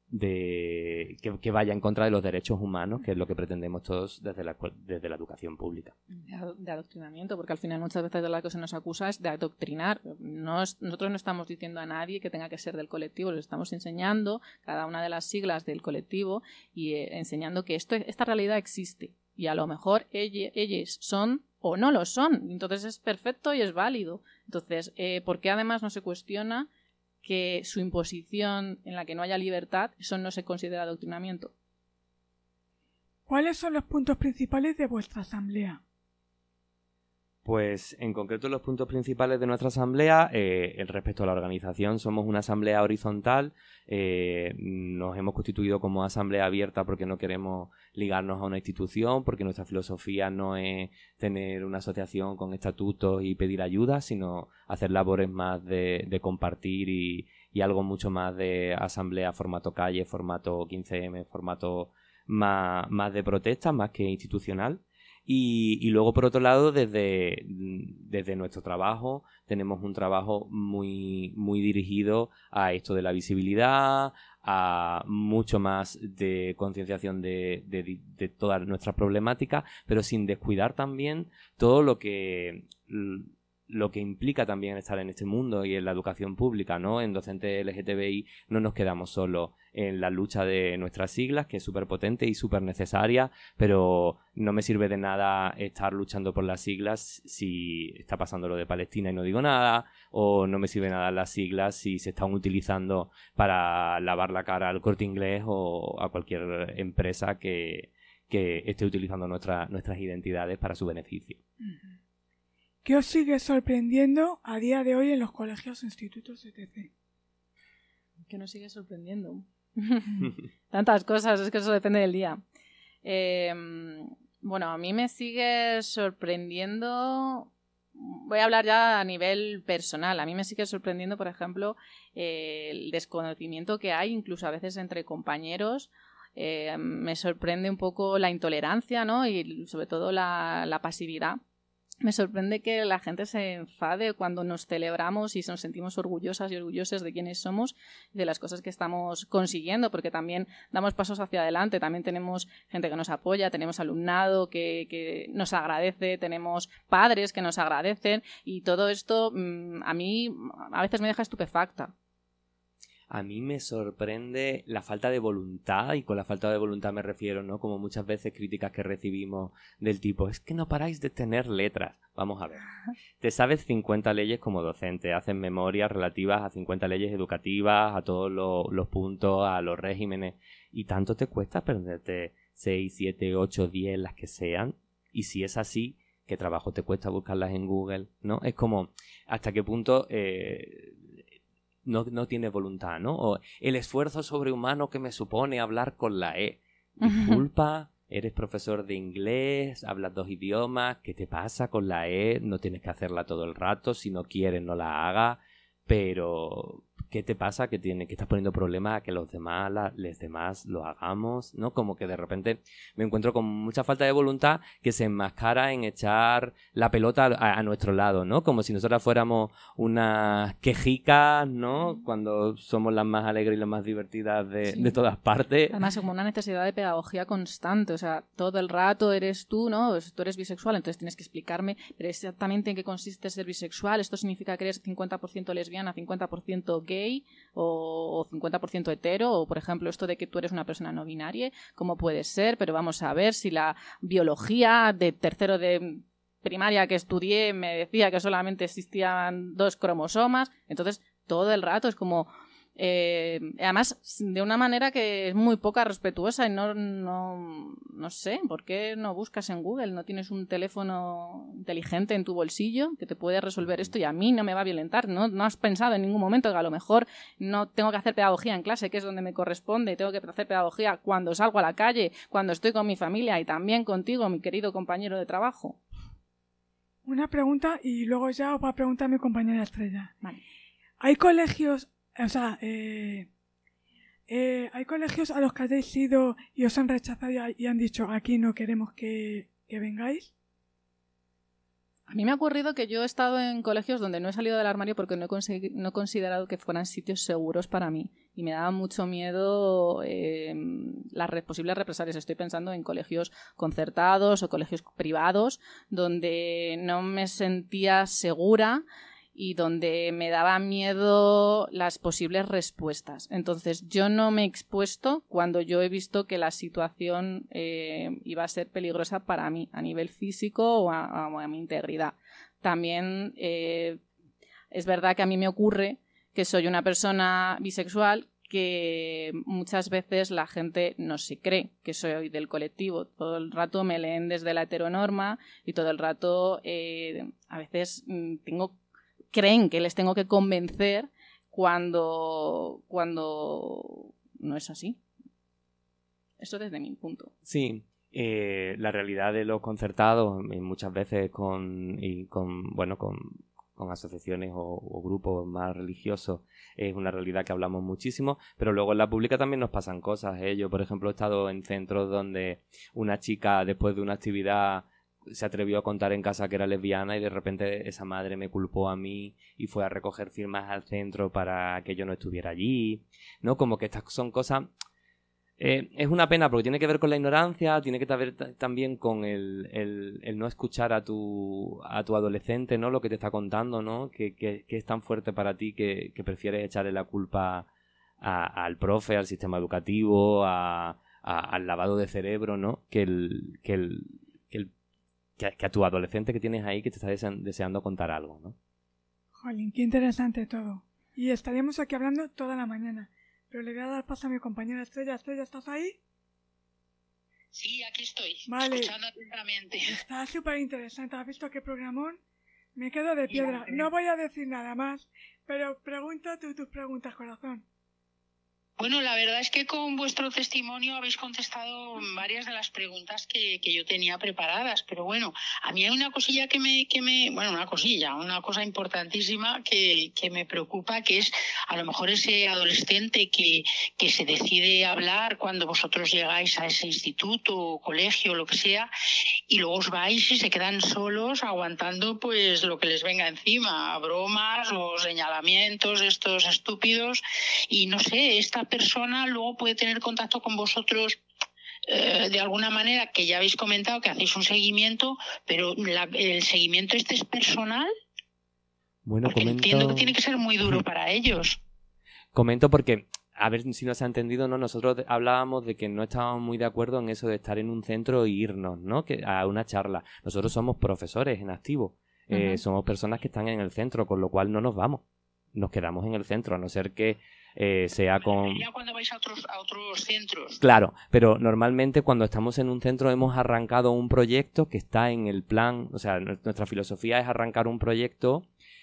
[SPEAKER 5] de que, que vaya en contra de los derechos humanos, que es lo que pretendemos todos desde la, desde la educación pública.
[SPEAKER 4] De adoctrinamiento, porque al final muchas veces de lo que se nos acusa es de adoctrinar. No es, nosotros no estamos diciendo a nadie que tenga que ser del colectivo, les estamos enseñando cada una de las siglas del colectivo y eh, enseñando que esto, esta realidad existe y a lo mejor ellas, ellas son o no lo son, entonces es perfecto y es válido. Entonces, eh, ¿por qué además no se cuestiona que su imposición en la que no haya libertad, eso no se considera adoctrinamiento?
[SPEAKER 1] ¿Cuáles son los puntos principales de vuestra asamblea?
[SPEAKER 5] Pues en concreto los puntos principales de nuestra asamblea, eh, respecto a la organización, somos una asamblea horizontal, eh, nos hemos constituido como asamblea abierta porque no queremos ligarnos a una institución, porque nuestra filosofía no es tener una asociación con estatutos y pedir ayuda, sino hacer labores más de, de compartir y, y algo mucho más de asamblea, formato calle, formato quince eme, formato más, más de protesta, más que institucional. Y, y luego, por otro lado, desde, desde nuestro trabajo, tenemos un trabajo muy, muy dirigido a esto de la visibilidad, a mucho más de concienciación de, de, de todas nuestras problemáticas, pero sin descuidar también todo lo que lo que implica también estar en este mundo y en la educación pública, ¿no? En Docentes L G T B I no nos quedamos solo en la lucha de nuestras siglas, que es súper potente y súper necesaria, pero no me sirve de nada estar luchando por las siglas si está pasando lo de Palestina y no digo nada, o no me sirve nada las siglas si se están utilizando para lavar la cara al Corte Inglés o a cualquier empresa que, que esté utilizando nuestra, nuestras identidades para su beneficio.
[SPEAKER 1] Uh-huh. ¿Qué os sigue sorprendiendo a día de hoy en los colegios, institutos, etcétera?
[SPEAKER 4] ¿Qué nos sigue sorprendiendo? Tantas cosas, es que eso depende del día. Eh, bueno, a mí me sigue sorprendiendo... Voy a hablar ya a nivel personal. A mí me sigue sorprendiendo, por ejemplo, eh, el desconocimiento que hay, incluso a veces entre compañeros. Eh, me sorprende un poco la intolerancia, ¿no? Y sobre todo la, la pasividad. Me sorprende que la gente se enfade cuando nos celebramos y nos sentimos orgullosas y orgullosos de quiénes somos y de las cosas que estamos consiguiendo, porque también damos pasos hacia adelante, también tenemos gente que nos apoya, tenemos alumnado que, que nos agradece, tenemos padres que nos agradecen y todo esto mmm, a mí a veces me deja estupefacta.
[SPEAKER 5] A mí me sorprende la falta de voluntad, y con la falta de voluntad me refiero, ¿no? Como muchas veces críticas que recibimos del tipo, es que no paráis de tener letras. Vamos a ver. Te sabes cincuenta leyes como docente, haces memorias relativas a cincuenta leyes educativas, a todos los, los puntos, a los regímenes, y tanto te cuesta aprenderte seis, siete, ocho, diez, las que sean, y si es así, ¿qué trabajo te cuesta buscarlas en Google? ¿No? Es como, ¿hasta qué punto... Eh, No, no tiene voluntad, ¿no? O el esfuerzo sobrehumano que me supone hablar con la E. Disculpa, eres profesor de inglés, hablas dos idiomas, ¿qué te pasa con la E? No tienes que hacerla todo el rato, si no quieres no la hagas, pero ¿qué te pasa? Que, tiene, que estás poniendo problemas a que los demás, la, les demás lo hagamos, ¿no? Como que de repente me encuentro con mucha falta de voluntad que se enmascara en echar la pelota a, a nuestro lado, ¿no? Como si nosotras fuéramos unas quejicas, ¿no? Cuando somos las más alegres y las más divertidas de, sí. de todas partes.
[SPEAKER 4] Además, como una necesidad de pedagogía constante, o sea, todo el rato eres tú, ¿no? Tú eres bisexual, entonces tienes que explicarme pero exactamente en qué consiste ser bisexual. Esto significa que eres cincuenta por ciento lesbiana, cincuenta por ciento gay, o, o cincuenta por ciento hetero, o por ejemplo esto de que tú eres una persona no binaria, ¿cómo puede ser? Pero vamos a ver si la biología de tercero de primaria que estudié me decía que solamente existían dos cromosomas, entonces todo el rato es como... Eh, además de una manera que es muy poca respetuosa y no, no, no sé, ¿por qué no buscas en Google? ¿No tienes un teléfono inteligente en tu bolsillo que te puede resolver esto y a mí no me va a violentar? ¿No, no has pensado en ningún momento que a lo mejor no tengo que hacer pedagogía en clase, que es donde me corresponde, tengo que hacer pedagogía cuando salgo a la calle, cuando estoy con mi familia y también contigo, mi querido compañero de trabajo?
[SPEAKER 1] Una pregunta y luego ya os va a preguntar mi compañera Estrella.
[SPEAKER 4] Vale.
[SPEAKER 1] ¿Hay colegios... O sea, eh, eh, ¿hay colegios a los que hayáis ido y os han rechazado y han dicho aquí no queremos que, que vengáis?
[SPEAKER 4] A mí me ha ocurrido que yo he estado en colegios donde no he salido del armario porque no he, no he considerado que fueran sitios seguros para mí y me daba mucho miedo eh, las re posibles represalias. Estoy pensando en colegios concertados o colegios privados donde no me sentía segura y donde me daba miedo las posibles respuestas. Entonces, yo no me he expuesto cuando yo he visto que la situación eh, iba a ser peligrosa para mí, a nivel físico o a, a, a mi integridad. También eh, es verdad que a mí me ocurre que soy una persona bisexual que muchas veces la gente no se cree que soy del colectivo. Todo el rato me leen desde la heteronorma y todo el rato eh, a veces mm, tengo creen que les tengo que convencer cuando, cuando no es así. Eso desde mi punto.
[SPEAKER 5] Sí, eh, la realidad de los concertados muchas veces con, y con, bueno, con, con asociaciones o, o grupos más religiosos es una realidad que hablamos muchísimo, pero luego en la pública también nos pasan cosas, ¿eh? Yo, por ejemplo, he estado en centros donde una chica después de una actividad se atrevió a contar en casa que era lesbiana y de repente esa madre me culpó a mí y fue a recoger firmas al centro para que yo no estuviera allí, ¿no? Como que estas son cosas Eh, es una pena porque tiene que ver con la ignorancia, tiene que ver t- también con el, el, el no escuchar a tu, a tu adolescente, ¿no? Lo que te está contando, ¿no? Que, que, que es tan fuerte para ti que, que prefieres echarle la culpa a, al profe, al sistema educativo, a, a, al lavado de cerebro, ¿no? Que el, que el, que el que a, que a tu adolescente que tienes ahí que te está deseando, deseando contar algo, ¿no?
[SPEAKER 1] Jolín, qué interesante todo. Y estaríamos aquí hablando toda la mañana. Pero le voy a dar paso a mi compañera Estrella. Estrella, ¿estás ahí?
[SPEAKER 3] Sí, aquí estoy,
[SPEAKER 1] Vale.
[SPEAKER 3] escuchando atentamente.
[SPEAKER 1] Está súper interesante. ¿Has visto qué programón? Me quedo de piedra. No voy a decir nada más, pero pregunta tú tus preguntas, corazón.
[SPEAKER 3] Bueno, la verdad es que con vuestro testimonio habéis contestado varias de las preguntas que, que yo tenía preparadas, pero bueno, a mí hay una cosilla que me, que me, bueno, una cosilla, una cosa importantísima que, que me preocupa, que es a lo mejor ese adolescente que, que se decide hablar cuando vosotros llegáis a ese instituto o colegio o lo que sea, y luego os vais y se quedan solos aguantando pues lo que les venga encima, bromas o señalamientos estos estúpidos, y no sé, esta persona luego puede tener contacto con vosotros eh, de alguna manera, que ya habéis comentado que hacéis un seguimiento, pero la, el seguimiento este es personal.
[SPEAKER 5] Bueno,
[SPEAKER 3] porque
[SPEAKER 5] comento...
[SPEAKER 3] entiendo que tiene que ser muy duro para ellos.
[SPEAKER 5] Comento porque, a ver si no se ha entendido, ¿no? Nosotros hablábamos de que no estábamos muy de acuerdo en eso de estar en un centro e irnos, ¿no? Que, a una charla. Nosotros somos profesores en activo. Eh, uh-huh. Somos personas que están en el centro, con lo cual no nos vamos. Nos quedamos en el centro, a no ser que eh, sea con...
[SPEAKER 3] Ya cuando vais a otros, a otros centros.
[SPEAKER 5] Claro, pero normalmente cuando estamos en un centro hemos arrancado un proyecto que está en el plan, o sea, nuestra filosofía es arrancar un proyecto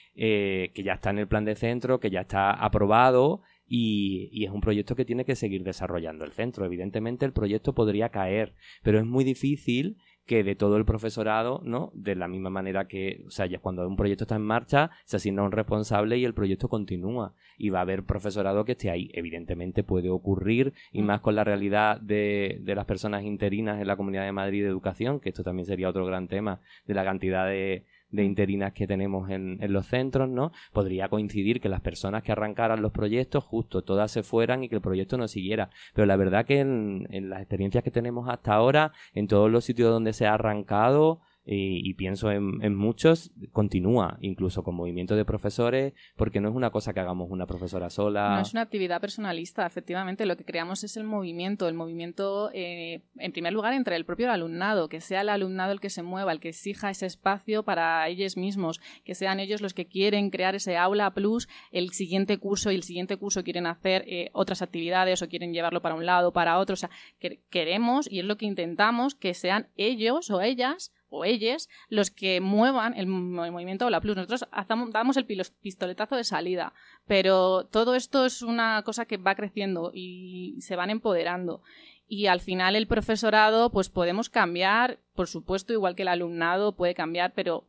[SPEAKER 5] eh, que ya está en el plan de centro, que ya está aprobado y, y es un proyecto que tiene que seguir desarrollando el centro. Evidentemente el proyecto podría caer, pero es muy difícil que de todo el profesorado, ¿no? De la misma manera que, o sea, ya cuando un proyecto está en marcha, se asigna un responsable y el proyecto continúa. Y va a haber profesorado que esté ahí. Evidentemente puede ocurrir, y más con la realidad de, de las personas interinas en la Comunidad de Madrid de Educación, que esto también sería otro gran tema, de la cantidad de, de interinas que tenemos en, en los centros, ¿no? Podría coincidir que las personas que arrancaran los proyectos, justo todas se fueran y que el proyecto no siguiera. Pero la verdad que en, en las experiencias que tenemos hasta ahora, en todos los sitios donde se ha arrancado, y, y pienso en, en muchos, continúa, incluso con movimiento de profesores, porque no es una cosa que hagamos una profesora sola.
[SPEAKER 4] No es una actividad personalista, efectivamente. Lo que creamos es el movimiento, el movimiento, eh, en primer lugar, entre el propio alumnado, que sea el alumnado el que se mueva, el que exija ese espacio para ellos mismos, que sean ellos los que quieren crear ese aula plus, el siguiente curso y el siguiente curso quieren hacer eh, otras actividades o quieren llevarlo para un lado, para otro. O sea, que queremos, y es lo que intentamos, que sean ellos o ellas o ellos los que muevan el, el movimiento Aula Plus. Nosotros hacemos, damos el pistoletazo de salida, pero todo esto es una cosa que va creciendo y se van empoderando. Y al final el profesorado, pues podemos cambiar, por supuesto, igual que el alumnado puede cambiar, pero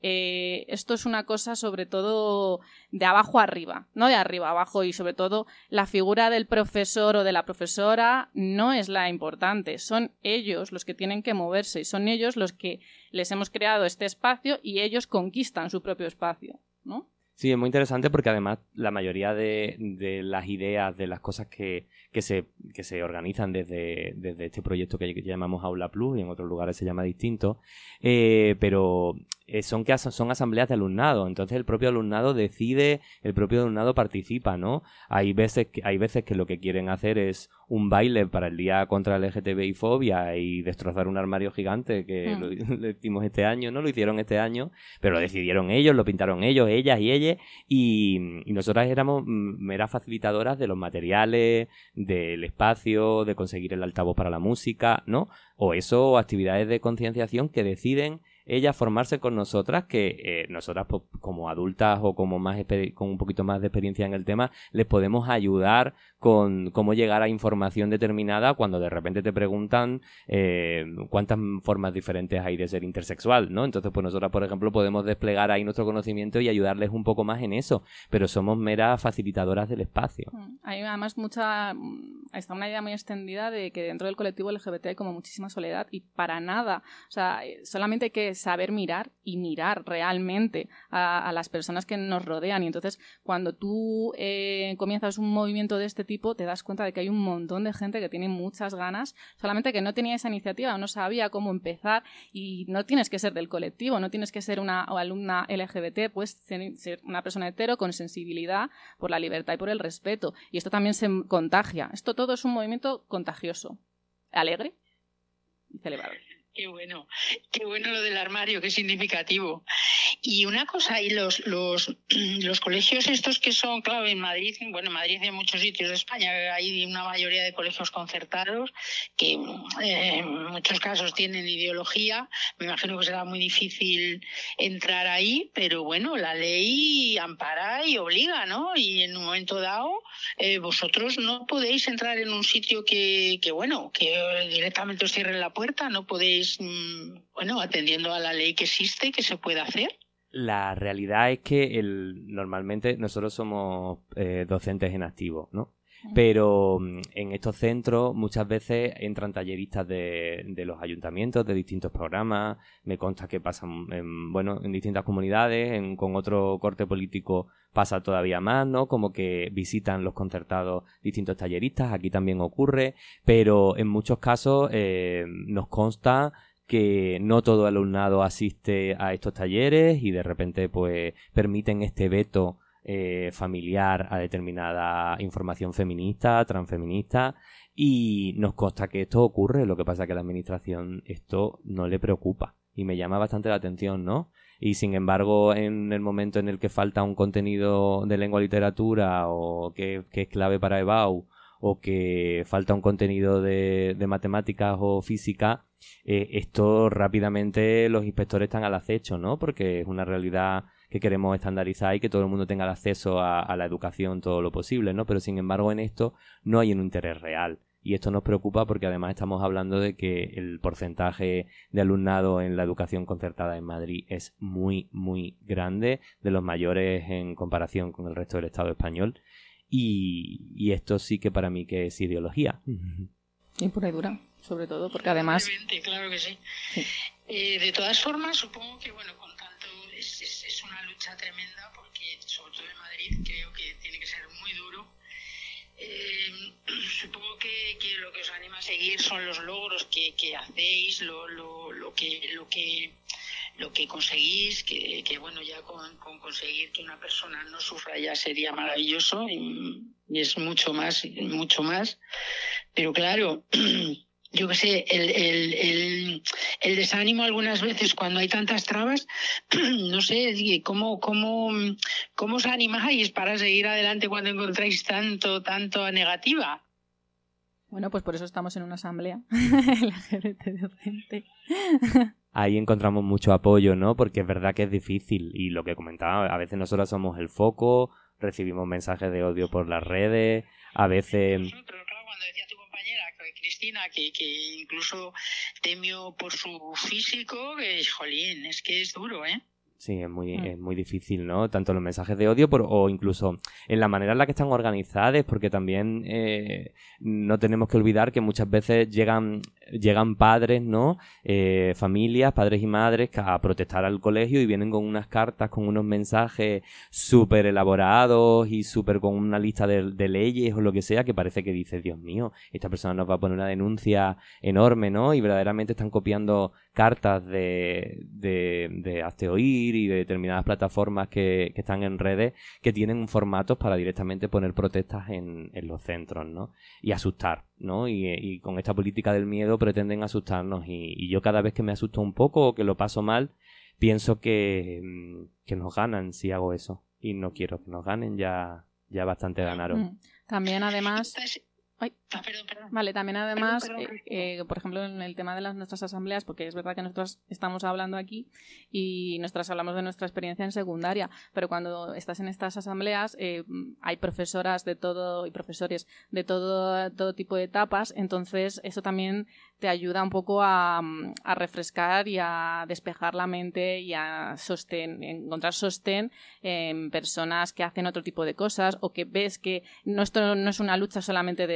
[SPEAKER 4] eh, esto es una cosa sobre todo de abajo a arriba, no de arriba a abajo, y sobre todo la figura del profesor o de la profesora no es la importante, son ellos los que tienen que moverse y son ellos los que les hemos creado este espacio y ellos conquistan su propio espacio, ¿no?
[SPEAKER 5] Sí, es muy interesante porque además la mayoría de, de las ideas, de las cosas que, que, se, que se organizan desde, desde este proyecto que llamamos Aula Plus, y en otros lugares se llama distinto, eh, pero eh, son, que son asambleas de alumnado, entonces el propio alumnado decide, el propio alumnado participa, ¿no? Hay veces que, hay veces que lo que quieren hacer es un baile para el día contra la L G T B I fobia y destrozar un armario gigante, que mm. lo, lo hicimos este año, ¿no? Lo hicieron este año, pero lo decidieron ellos, lo pintaron ellos, ellas y ellas, y, y nosotras éramos meras facilitadoras de los materiales, del espacio, de conseguir el altavoz para la música, ¿no? O eso, o actividades de concienciación que deciden ellas formarse con nosotras, que eh, nosotras pues, como adultas o como más con un poquito más de experiencia en el tema, les podemos ayudar con cómo llegar a información determinada cuando de repente te preguntan eh, cuántas formas diferentes hay de ser intersexual, ¿no? Entonces pues nosotras, por ejemplo, podemos desplegar ahí nuestro conocimiento y ayudarles un poco más en eso, pero somos meras facilitadoras del espacio.
[SPEAKER 4] Hay además mucha, está una idea muy extendida de que dentro del colectivo L G B T hay como muchísima soledad, y para nada, o sea, solamente hay que que saber mirar y mirar realmente a, a las personas que nos rodean. Y entonces, cuando tú eh, comienzas un movimiento de este tipo, te das cuenta de que hay un montón de gente que tiene muchas ganas, solamente que no tenía esa iniciativa, no sabía cómo empezar. Y no tienes que ser del colectivo, no tienes que ser una o alumna L G B T, puedes ser una persona hetero con sensibilidad por la libertad y por el respeto. Y esto también se contagia. Esto todo es un movimiento contagioso, alegre y celebrable.
[SPEAKER 3] Qué bueno, qué bueno lo del armario, qué significativo. Y una cosa, y los los los colegios estos que son, claro, en Madrid, bueno, en Madrid y en muchos sitios de España hay una mayoría de colegios concertados que eh, en muchos casos tienen ideología. Me imagino que será muy difícil entrar ahí, pero bueno, la ley ampara y obliga, ¿no? Y en un momento dado eh, vosotros no podéis entrar en un sitio que, que bueno, que directamente os cierren la puerta, no podéis, bueno, atendiendo a la ley que existe, que se puede hacer.
[SPEAKER 5] La realidad es que el, normalmente nosotros somos eh, docentes en activo, ¿no? Pero en estos centros muchas veces entran talleristas de, de los ayuntamientos, de distintos programas. Me consta que pasan en, bueno, en distintas comunidades, en, con otro corte político pasa todavía más, ¿no? Como que visitan los concertados distintos talleristas, aquí también ocurre, pero en muchos casos eh, nos consta que no todo alumnado asiste a estos talleres y de repente pues permiten este veto Eh, familiar a determinada información feminista, transfeminista, y nos consta que esto ocurre. Lo que pasa es que a la administración esto no le preocupa y me llama bastante la atención, ¿no? Y sin embargo, en el momento en el que falta un contenido de lengua y literatura o que, que es clave para E B A U o que falta un contenido de, de matemáticas o física, eh, esto rápidamente los inspectores están al acecho, ¿no? Porque es una realidad que queremos estandarizar y que todo el mundo tenga el acceso a, a la educación todo lo posible, ¿no? Pero sin embargo en esto no hay un interés real. Y esto nos preocupa porque además estamos hablando de que el porcentaje de alumnado en la educación concertada en Madrid es muy, muy grande, de los mayores en comparación con el resto del Estado español. Y, y esto sí que para mí que es ideología.
[SPEAKER 4] Y pura y dura, sobre todo, porque además...
[SPEAKER 3] Claro que sí. sí. Eh, de todas formas, supongo que, bueno, con tanto es, es, es una lucha tremenda porque, sobre todo en Madrid, creo que tiene que ser muy duro. Eh, supongo que, que lo que os anima a seguir son los logros que, que hacéis, lo, lo, lo que lo que lo que conseguís, que, que bueno, ya con, con conseguir que una persona no sufra ya sería maravilloso y, y es mucho más, mucho más. Pero claro, yo qué sé, el, el, el, el desánimo algunas veces cuando hay tantas trabas, no sé, ¿cómo, cómo, cómo os animáis para seguir adelante cuando encontráis tanto, tanto negativa?
[SPEAKER 4] Bueno, pues por eso estamos en una asamblea L G B T docente.
[SPEAKER 5] Ahí encontramos mucho apoyo, ¿no? Porque es verdad que es difícil y lo que comentaba, a veces nosotros somos el foco, recibimos mensajes de odio por las redes, a veces...
[SPEAKER 3] Cristina, que, que incluso temió por su físico, que, jolín, es que es duro, ¿eh?
[SPEAKER 5] Sí, es muy, es muy difícil, ¿no? Tanto los mensajes de odio por, o incluso en la manera en la que están organizadas, porque también eh, no tenemos que olvidar que muchas veces llegan llegan padres, ¿no? Eh, familias, padres y madres a protestar al colegio y vienen con unas cartas, con unos mensajes súper elaborados y súper con una lista de, de leyes o lo que sea, que parece que dice, Dios mío, esta persona nos va a poner una denuncia enorme, ¿no? Y verdaderamente están copiando cartas de, de, de Hazte Oír y de determinadas plataformas que, que están en redes que tienen formatos para directamente poner protestas en, en los centros, ¿no? Y asustar, ¿no? Y, y con esta política del miedo pretenden asustarnos y, y yo cada vez que me asusto un poco o que lo paso mal pienso que, que nos ganan si hago eso y no quiero que nos ganen, ya, ya bastante ganaron.
[SPEAKER 4] También además... Ay.
[SPEAKER 3] Ah, perdón, perdón.
[SPEAKER 4] Vale, también además,
[SPEAKER 3] perdón, perdón.
[SPEAKER 4] Eh, eh, por ejemplo, en el tema de las nuestras asambleas, porque es verdad que nosotros estamos hablando aquí y nosotras hablamos de nuestra experiencia en secundaria, pero cuando estás en estas asambleas eh, hay profesoras de todo y profesores de todo, todo tipo de etapas, entonces eso también te ayuda un poco a, a refrescar y a despejar la mente y a sostén, encontrar sostén en personas que hacen otro tipo de cosas o que ves que no, esto no es una lucha solamente de secundaria,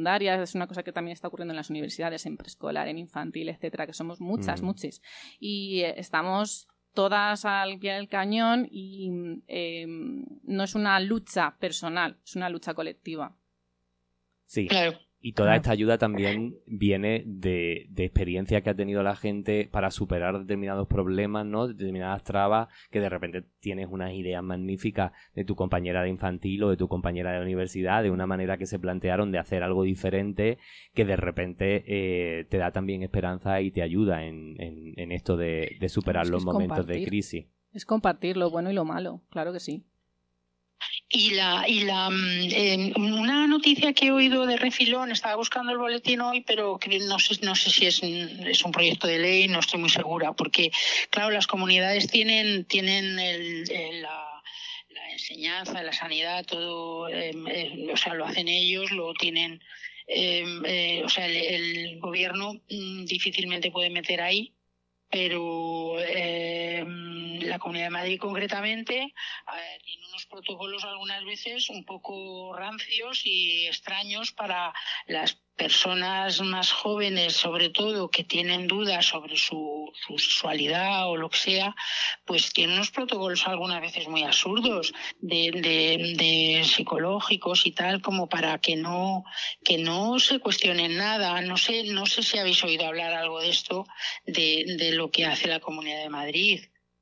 [SPEAKER 4] secundaria, es una cosa que también está ocurriendo en las universidades, en preescolar, en infantil, etcétera, que somos muchas, mm. muchas. Y eh, estamos todas al pie del cañón y eh, no es una lucha personal, es una lucha colectiva.
[SPEAKER 5] Sí.
[SPEAKER 3] Claro.
[SPEAKER 5] Y toda esta ayuda también viene de, de experiencia que ha tenido la gente para superar determinados problemas, ¿no? Determinadas trabas, que de repente tienes unas ideas magníficas de tu compañera de infantil o de tu compañera de universidad, de una manera que se plantearon de hacer algo diferente, que de repente eh, te da también esperanza y te ayuda en, en, en esto de, de superar es que los momentos compartir. de crisis.
[SPEAKER 4] Es compartir lo bueno y lo malo, claro que sí.
[SPEAKER 3] Y la y la eh, una noticia que he oído de refilón, estaba buscando el boletín hoy, pero no sé no sé si es, es un proyecto de ley, no estoy muy segura, porque claro, las comunidades tienen tienen el, el, la, la enseñanza, la sanidad, todo, eh, eh, o sea, lo hacen ellos, lo tienen, eh, eh, o sea, el, el gobierno mm, difícilmente puede meter ahí. Pero eh, la Comunidad de Madrid concretamente eh, tiene unos protocolos algunas veces un poco rancios y extraños para las personas más jóvenes, sobre todo, que tienen dudas sobre su, su sexualidad o lo que sea, pues tienen unos protocolos algunas veces muy absurdos de, de, de psicológicos y tal, como para que no que no se cuestionen nada. No sé no sé si habéis oído hablar algo de esto, de, de lo que hace la Comunidad de Madrid.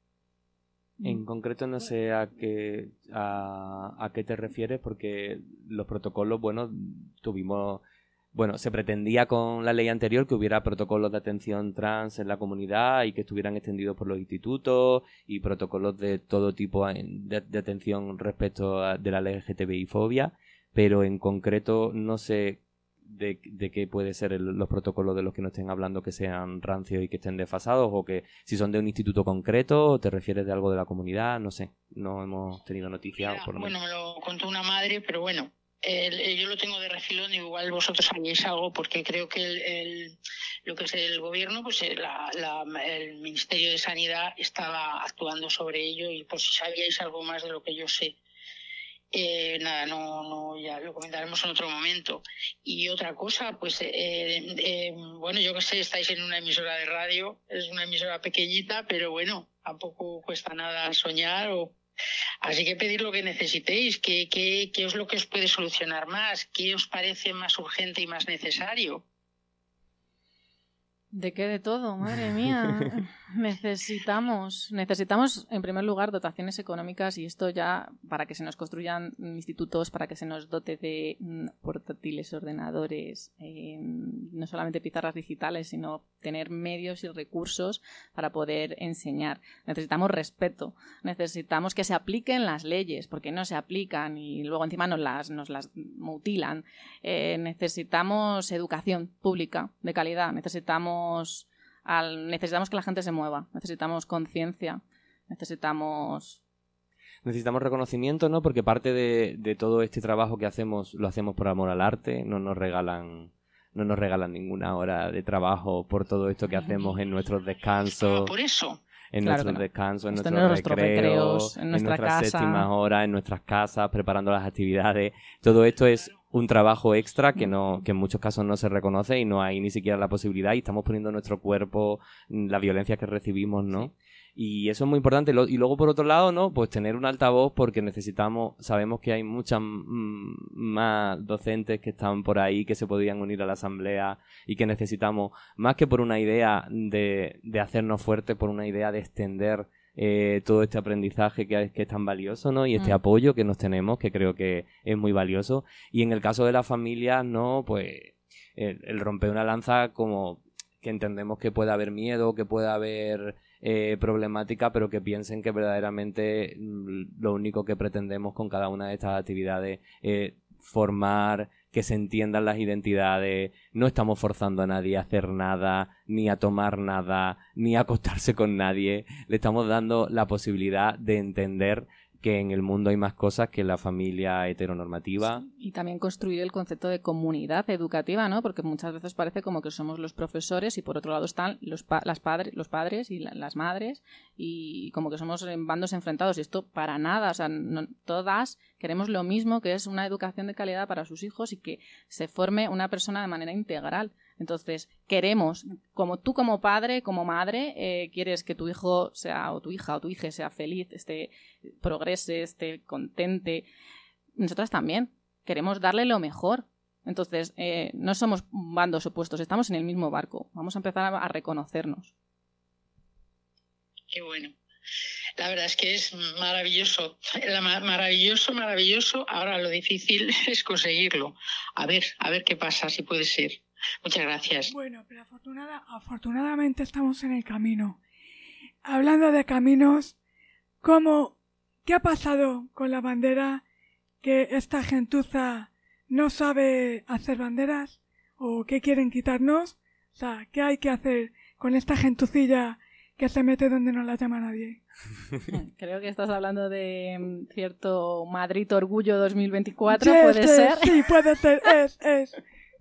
[SPEAKER 5] En concreto no sé a qué a, a qué te refieres, porque los protocolos, bueno, tuvimos... Bueno, se pretendía con la ley anterior que hubiera protocolos de atención trans en la comunidad y que estuvieran extendidos por los institutos y protocolos de todo tipo de, de atención respecto a, de la L G T B I fobia, pero en concreto no sé de, de qué puede ser el, los protocolos de los que nos estén hablando que sean rancios y que estén desfasados, o que si son de un instituto concreto o te refieres de algo de la comunidad, no sé, no hemos tenido noticias.
[SPEAKER 3] Mira,
[SPEAKER 5] por lo
[SPEAKER 3] bueno,
[SPEAKER 5] menos.
[SPEAKER 3] Me lo contó una madre, pero bueno. El, yo lo tengo de refilón, igual vosotros sabéis algo, porque creo que el, el, lo que es el gobierno, pues la, la, el Ministerio de Sanidad estaba actuando sobre ello, y por si sabíais algo más de lo que yo sé. Eh, nada, no, no, ya lo comentaremos en otro momento. Y otra cosa, pues, eh, eh, bueno, yo que sé, estáis en una emisora de radio, es una emisora pequeñita, pero bueno, tampoco cuesta nada soñar o... Así que pedir lo que necesitéis, ¿qué, qué, qué es lo que os puede solucionar más? ¿Qué os parece más urgente y más necesario?
[SPEAKER 4] ¿De qué de todo? Madre mía. necesitamos, necesitamos en primer lugar dotaciones económicas, y esto ya para que se nos construyan institutos, para que se nos dote de mm, portátiles, ordenadores, eh, no solamente pizarras digitales, sino tener medios y recursos para poder enseñar. Necesitamos respeto, necesitamos que se apliquen las leyes, porque no se aplican y luego encima nos las, nos las mutilan. Eh, necesitamos educación pública de calidad, necesitamos, al, necesitamos que la gente se mueva, necesitamos conciencia, necesitamos...
[SPEAKER 5] Necesitamos reconocimiento, ¿no? Porque parte de, de todo este trabajo que hacemos lo hacemos por amor al arte, no nos regalan... No nos regalan ninguna hora de trabajo por todo esto que hacemos en nuestros descansos.
[SPEAKER 3] Por eso.
[SPEAKER 5] En
[SPEAKER 4] claro
[SPEAKER 5] nuestros
[SPEAKER 4] no.
[SPEAKER 5] descansos, en
[SPEAKER 4] Esto
[SPEAKER 5] nuestros,
[SPEAKER 4] no nuestros
[SPEAKER 5] recreos,
[SPEAKER 4] recreos, en, nuestra
[SPEAKER 5] en nuestras
[SPEAKER 4] casa.
[SPEAKER 5] séptimas horas, en nuestras casas, preparando las actividades. Todo esto es un trabajo extra que no que en muchos casos no se reconoce y no hay ni siquiera la posibilidad, y estamos poniendo en nuestro cuerpo la violencia que recibimos, ¿no? Sí. Y eso es muy importante. Y luego, por otro lado, ¿no? Pues tener un altavoz, porque necesitamos, sabemos que hay muchas mm, más docentes que están por ahí, que se podrían unir a la asamblea, y que necesitamos, más que por una idea de, de hacernos fuertes, por una idea de extender eh, todo este aprendizaje que, que es tan valioso, ¿no? Y este mm. apoyo que nos tenemos, que creo que es muy valioso. Y en el caso de las familias, ¿no? Pues el, el romper una lanza, como que entendemos que puede haber miedo, que puede haber... Eh, problemática, pero que piensen que verdaderamente lo único que pretendemos con cada una de estas actividades es formar, que se entiendan las identidades. No estamos forzando a nadie a hacer nada, ni a tomar nada, ni a acostarse con nadie. Le estamos dando la posibilidad de entender que en el mundo hay más cosas que la familia heteronormativa.
[SPEAKER 4] Sí, y también construir el concepto de comunidad educativa, ¿no? Porque muchas veces parece como que somos los profesores y por otro lado están los, pa- las padres, los padres y la- las madres y como que somos en bandos enfrentados y esto para nada, o sea, no- todas queremos lo mismo, que es una educación de calidad para sus hijos y que se forme una persona de manera integral. Entonces, queremos, como tú como padre, como madre, eh, quieres que tu hijo sea, o tu hija o tu hija sea feliz, esté, progrese, esté contente. Nosotras también queremos darle lo mejor. Entonces, eh, no somos bandos opuestos, estamos en el mismo barco. Vamos a empezar a, a reconocernos.
[SPEAKER 3] Qué bueno. La verdad es que es maravilloso, la ma- maravilloso, maravilloso. Ahora lo difícil es conseguirlo. A ver, a ver qué pasa, si puede ser. Muchas gracias.
[SPEAKER 1] Bueno, pero afortunada, afortunadamente estamos en el camino. Hablando de caminos, ¿cómo, qué ha pasado con la bandera? ¿Que esta gentuza no sabe hacer banderas? ¿O qué quieren quitarnos? O sea, ¿qué hay que hacer con esta gentucilla que se mete donde no la llama nadie?
[SPEAKER 4] Creo que estás hablando de mm, cierto Madrid Orgullo dos mil veinticuatro,
[SPEAKER 1] Yes,
[SPEAKER 4] ¿puede
[SPEAKER 1] yes,
[SPEAKER 4] ser?
[SPEAKER 1] Sí, puede ser, es, es.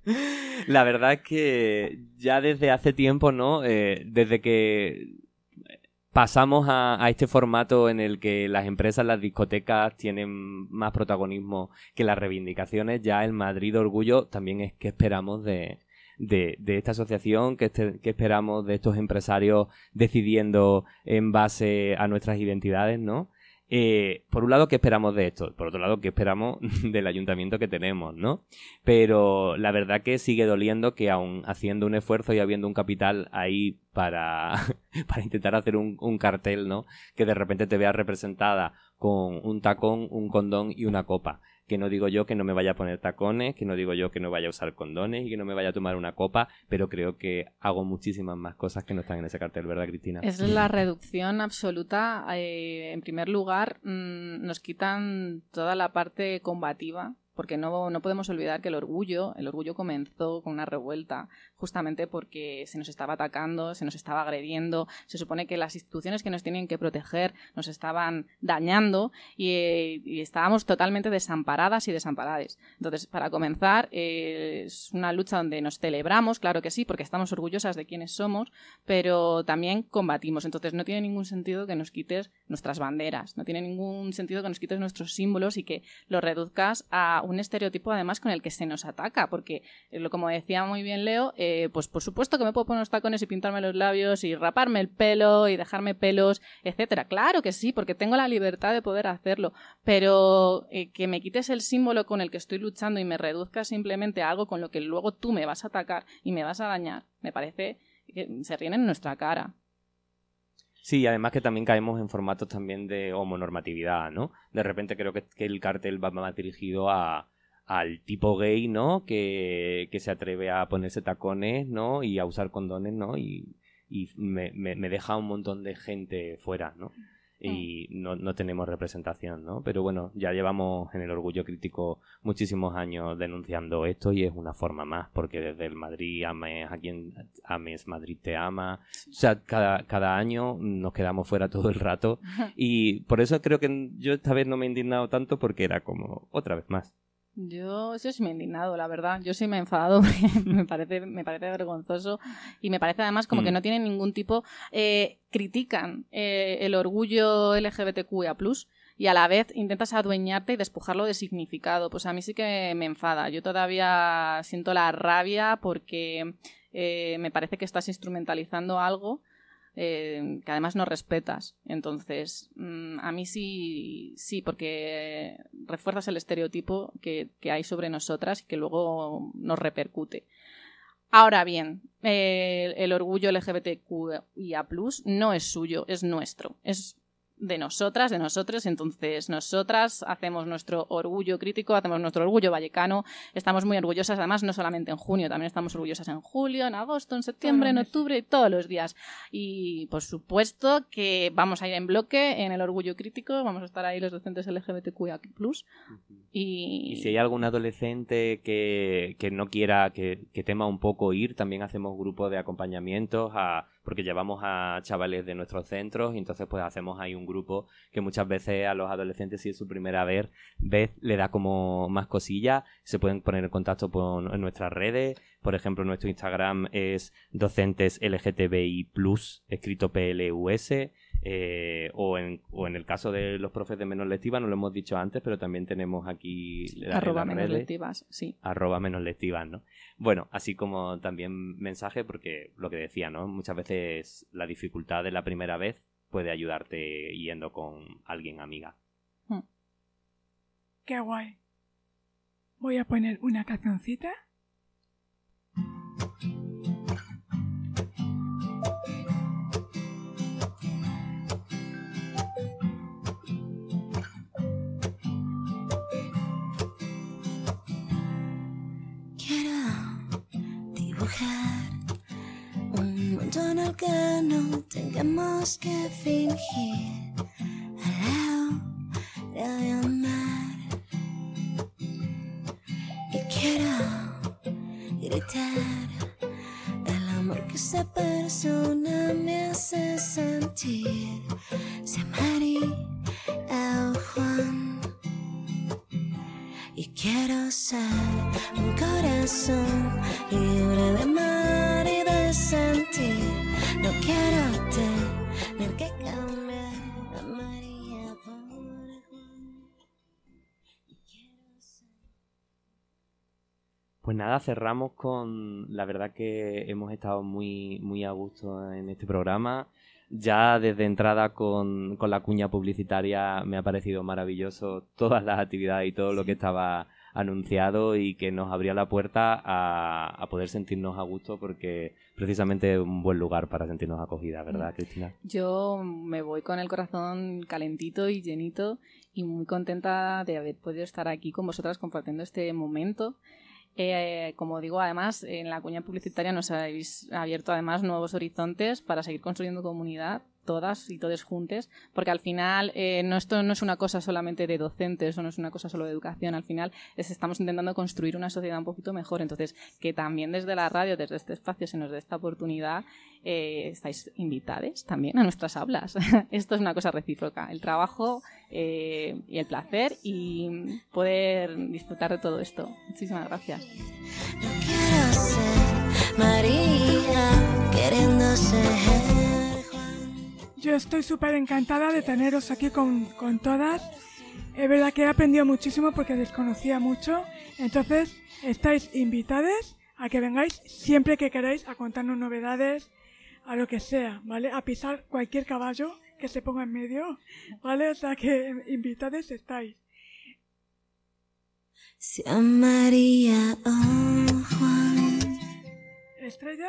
[SPEAKER 5] La verdad es que ya desde hace tiempo, ¿no? Eh, desde que pasamos a, a este formato en el que las empresas, las discotecas tienen más protagonismo que las reivindicaciones, ya el Madrid Orgullo también es que esperamos de, de, de esta asociación, que, este, que esperamos de estos empresarios decidiendo en base a nuestras identidades, ¿no? Eh, por un lado, ¿qué esperamos de esto? Por otro lado, ¿qué esperamos del ayuntamiento que tenemos, ¿no? Pero la verdad que sigue doliendo que aun haciendo un esfuerzo y habiendo un capital ahí para, para intentar hacer un, un cartel, ¿no? Que de repente te veas representada con un tacón, un condón y una copa. Que no digo yo que no me vaya a poner tacones, que no digo yo que no vaya a usar condones y que no me vaya a tomar una copa, pero creo que hago muchísimas más cosas que no están en ese cartel, ¿verdad, Cristina?
[SPEAKER 4] Es la reducción absoluta. Eh, en primer lugar, mmm, nos quitan toda la parte combativa, porque no, no podemos olvidar que el orgullo, el orgullo comenzó con una revuelta, justamente porque se nos estaba atacando, se nos estaba agrediendo, se supone que las instituciones que nos tienen que proteger nos estaban dañando y, y estábamos totalmente desamparadas y desamparades. Entonces, para comenzar, eh, es una lucha donde nos celebramos, claro que sí, porque estamos orgullosas de quiénes somos, pero también combatimos. Entonces, no tiene ningún sentido que nos quites nuestras banderas, no tiene ningún sentido que nos quites nuestros símbolos y que los reduzcas a un estereotipo además con el que se nos ataca, porque eh, como decía muy bien Leo, eh, pues por supuesto que me puedo poner unos tacones y pintarme los labios y raparme el pelo y dejarme pelos, etcétera. Claro que sí, porque tengo la libertad de poder hacerlo, pero eh, que me quites el símbolo con el que estoy luchando y me reduzcas simplemente a algo con lo que luego tú me vas a atacar y me vas a dañar, me parece que se ríen en nuestra cara.
[SPEAKER 5] Sí, además que también caemos en formatos también de homonormatividad, ¿no? De repente creo que, que el cartel va más dirigido a, al tipo gay, ¿no? Que, que se atreve a ponerse tacones, ¿no? Y a usar condones, ¿no? Y, y me, me, me deja un montón de gente fuera, ¿no? Y no, no tenemos representación, ¿no? Pero bueno, ya llevamos en el Orgullo Crítico muchísimos años denunciando esto y es una forma más, porque desde el Madrid ames a quien ames, Madrid te ama. O sea, cada, cada año nos quedamos fuera todo el rato y por eso creo que yo esta vez no me he indignado tanto porque era como otra vez más.
[SPEAKER 4] Yo, yo sí me he indignado, la verdad. Yo sí me he enfadado porque me parece, me parece vergonzoso y me parece además como mm. que no tienen ningún tipo... Eh, critican eh, el orgullo L G B T Q I A plus, y a la vez intentas adueñarte y despojarlo de significado. Pues a mí sí que me enfada. Yo todavía siento la rabia porque eh, me parece que estás instrumentalizando algo Eh, que además no respetas. Entonces, mmm, a mí sí, sí, porque refuerzas el estereotipo que, que hay sobre nosotras y que luego nos repercute. Ahora bien, eh, el orgullo L G B T Q I A plus no es suyo, es nuestro, es de nosotras, de nosotros. Entonces nosotras hacemos nuestro orgullo crítico, hacemos nuestro orgullo vallecano, estamos muy orgullosas, además no solamente en junio, también estamos orgullosas en julio, en agosto, en septiembre, en octubre y todos los días. Y por supuesto que vamos a ir en bloque en el orgullo crítico, vamos a estar ahí los docentes L G B T Q I A plus. Y...
[SPEAKER 5] y si hay algún adolescente que, que no quiera, que, que tema un poco ir, también hacemos grupos de acompañamientos a porque llevamos a chavales de nuestros centros y entonces pues hacemos ahí un grupo que muchas veces a los adolescentes, si es su primera vez, vez le da como más cosillas. Se pueden poner en contacto por, en nuestras redes. Por ejemplo, nuestro Instagram es docentes L G T B I plus, escrito P L U S. Eh, o, en, o en el caso de los profes de menos lectivas, no lo hemos dicho antes, pero también tenemos aquí la,
[SPEAKER 4] arroba menos lectivas, sí.
[SPEAKER 5] Arroba menos lectivas, ¿no? Bueno, así como también mensaje, porque lo que decía, ¿no? Muchas veces la dificultad de la primera vez puede ayudarte yendo con alguien amiga.
[SPEAKER 1] Hmm. Qué guay. Voy a poner una cancioncita.
[SPEAKER 13] Un mundo en el que no tengamos que fingir a la hora de amar. Y quiero gritar el amor que esa persona me hace sentir. Sea María o Juan. Y quiero ser un corazón libre de amar y de sentir. No quiero tener que cambiar a María por Juan.
[SPEAKER 5] Pues nada, cerramos con... La verdad que hemos estado muy, muy a gusto en este programa. Ya desde entrada con, con la cuña publicitaria me ha parecido maravilloso todas las actividades y todo lo que estaba anunciado y que nos abría la puerta a, a poder sentirnos a gusto, porque precisamente es un buen lugar para sentirnos acogida, ¿verdad, Cristina?
[SPEAKER 4] Yo me voy con el corazón calentito y llenito y muy contenta de haber podido estar aquí con vosotras compartiendo este momento. Eh, como digo, además, en la cuña publicitaria nos habéis abierto además nuevos horizontes para seguir construyendo comunidad, todas y todos juntos, porque al final eh, no, esto no es una cosa solamente de docentes o no es una cosa solo de educación, al final es, estamos intentando construir una sociedad un poquito mejor. Entonces, que también desde la radio, desde este espacio, se nos dé esta oportunidad, eh, estáis invitados también a nuestras aulas. Esto es una cosa recíproca, el trabajo eh, y el placer y poder disfrutar de todo esto. Muchísimas gracias.
[SPEAKER 13] No quiero ser María queriendo ser.
[SPEAKER 1] Yo estoy súper encantada de teneros aquí con, con todas. Es verdad que he aprendido muchísimo porque desconocía mucho. Entonces, estáis invitadas a que vengáis siempre que queráis a contarnos novedades, a lo que sea, ¿vale? A pisar cualquier caballo que se ponga en medio, ¿vale? O sea que invitadas estáis.
[SPEAKER 13] Sea María o Juan.
[SPEAKER 1] ¿Estrella?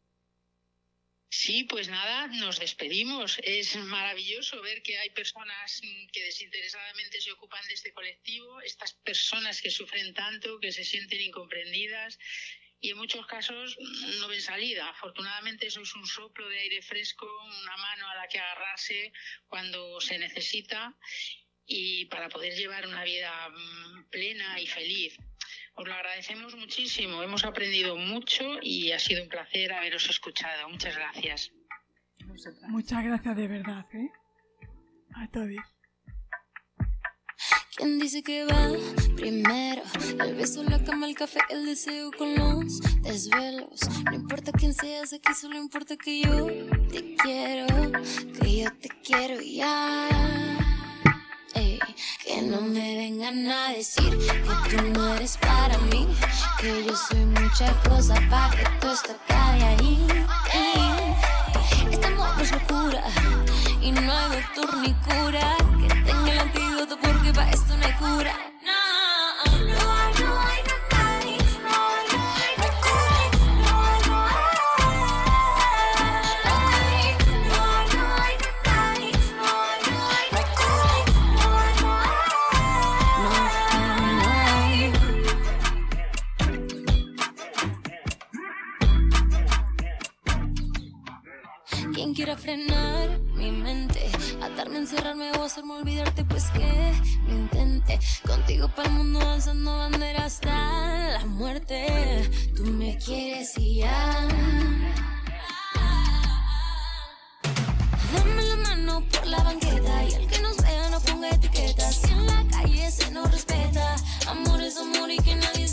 [SPEAKER 3] Sí, pues nada, nos despedimos. Es maravilloso ver que hay personas que desinteresadamente se ocupan de este colectivo, estas personas que sufren tanto, que se sienten incomprendidas y en muchos casos no ven salida. Afortunadamente sois un soplo de aire fresco, una mano a la que agarrarse cuando se necesita y para poder llevar una vida plena y feliz. Os lo agradecemos muchísimo, hemos aprendido mucho y ha sido un placer haberos escuchado. Muchas gracias.
[SPEAKER 1] Muchas gracias de verdad, ¿eh? A todos.
[SPEAKER 13] ¿Quién dice que va primero? El beso, la cama, el café, el deseo con los desvelos. No importa quién seas aquí, solo importa que yo te quiero, que yo te quiero ya. Ey, que no me vengan a decir que tú no eres para mí, que yo soy muchas cosas para que todo esto acabe ahí. Ey, este amor es locura y no hay doctor ni cura que tenga el antídoto, porque para esto no hay cura. No, no hay, no hay, no hay, no hay, no hay, no hay cura. No hay, no hay, no hay, no hay, no hay, no hay, no hay, no hay cura. No hay, no hay, no hay. Quien quiera frenar mi mente, atarme, encerrarme o hacerme olvidarte, pues que lo intente. Contigo para el mundo alzando bandera hasta la muerte. Tú me quieres y ya. sentemos por la banqueta. Y el que nos vea no ponga etiquetas. Si en la calle se nos respeta, amor es amor y que nadie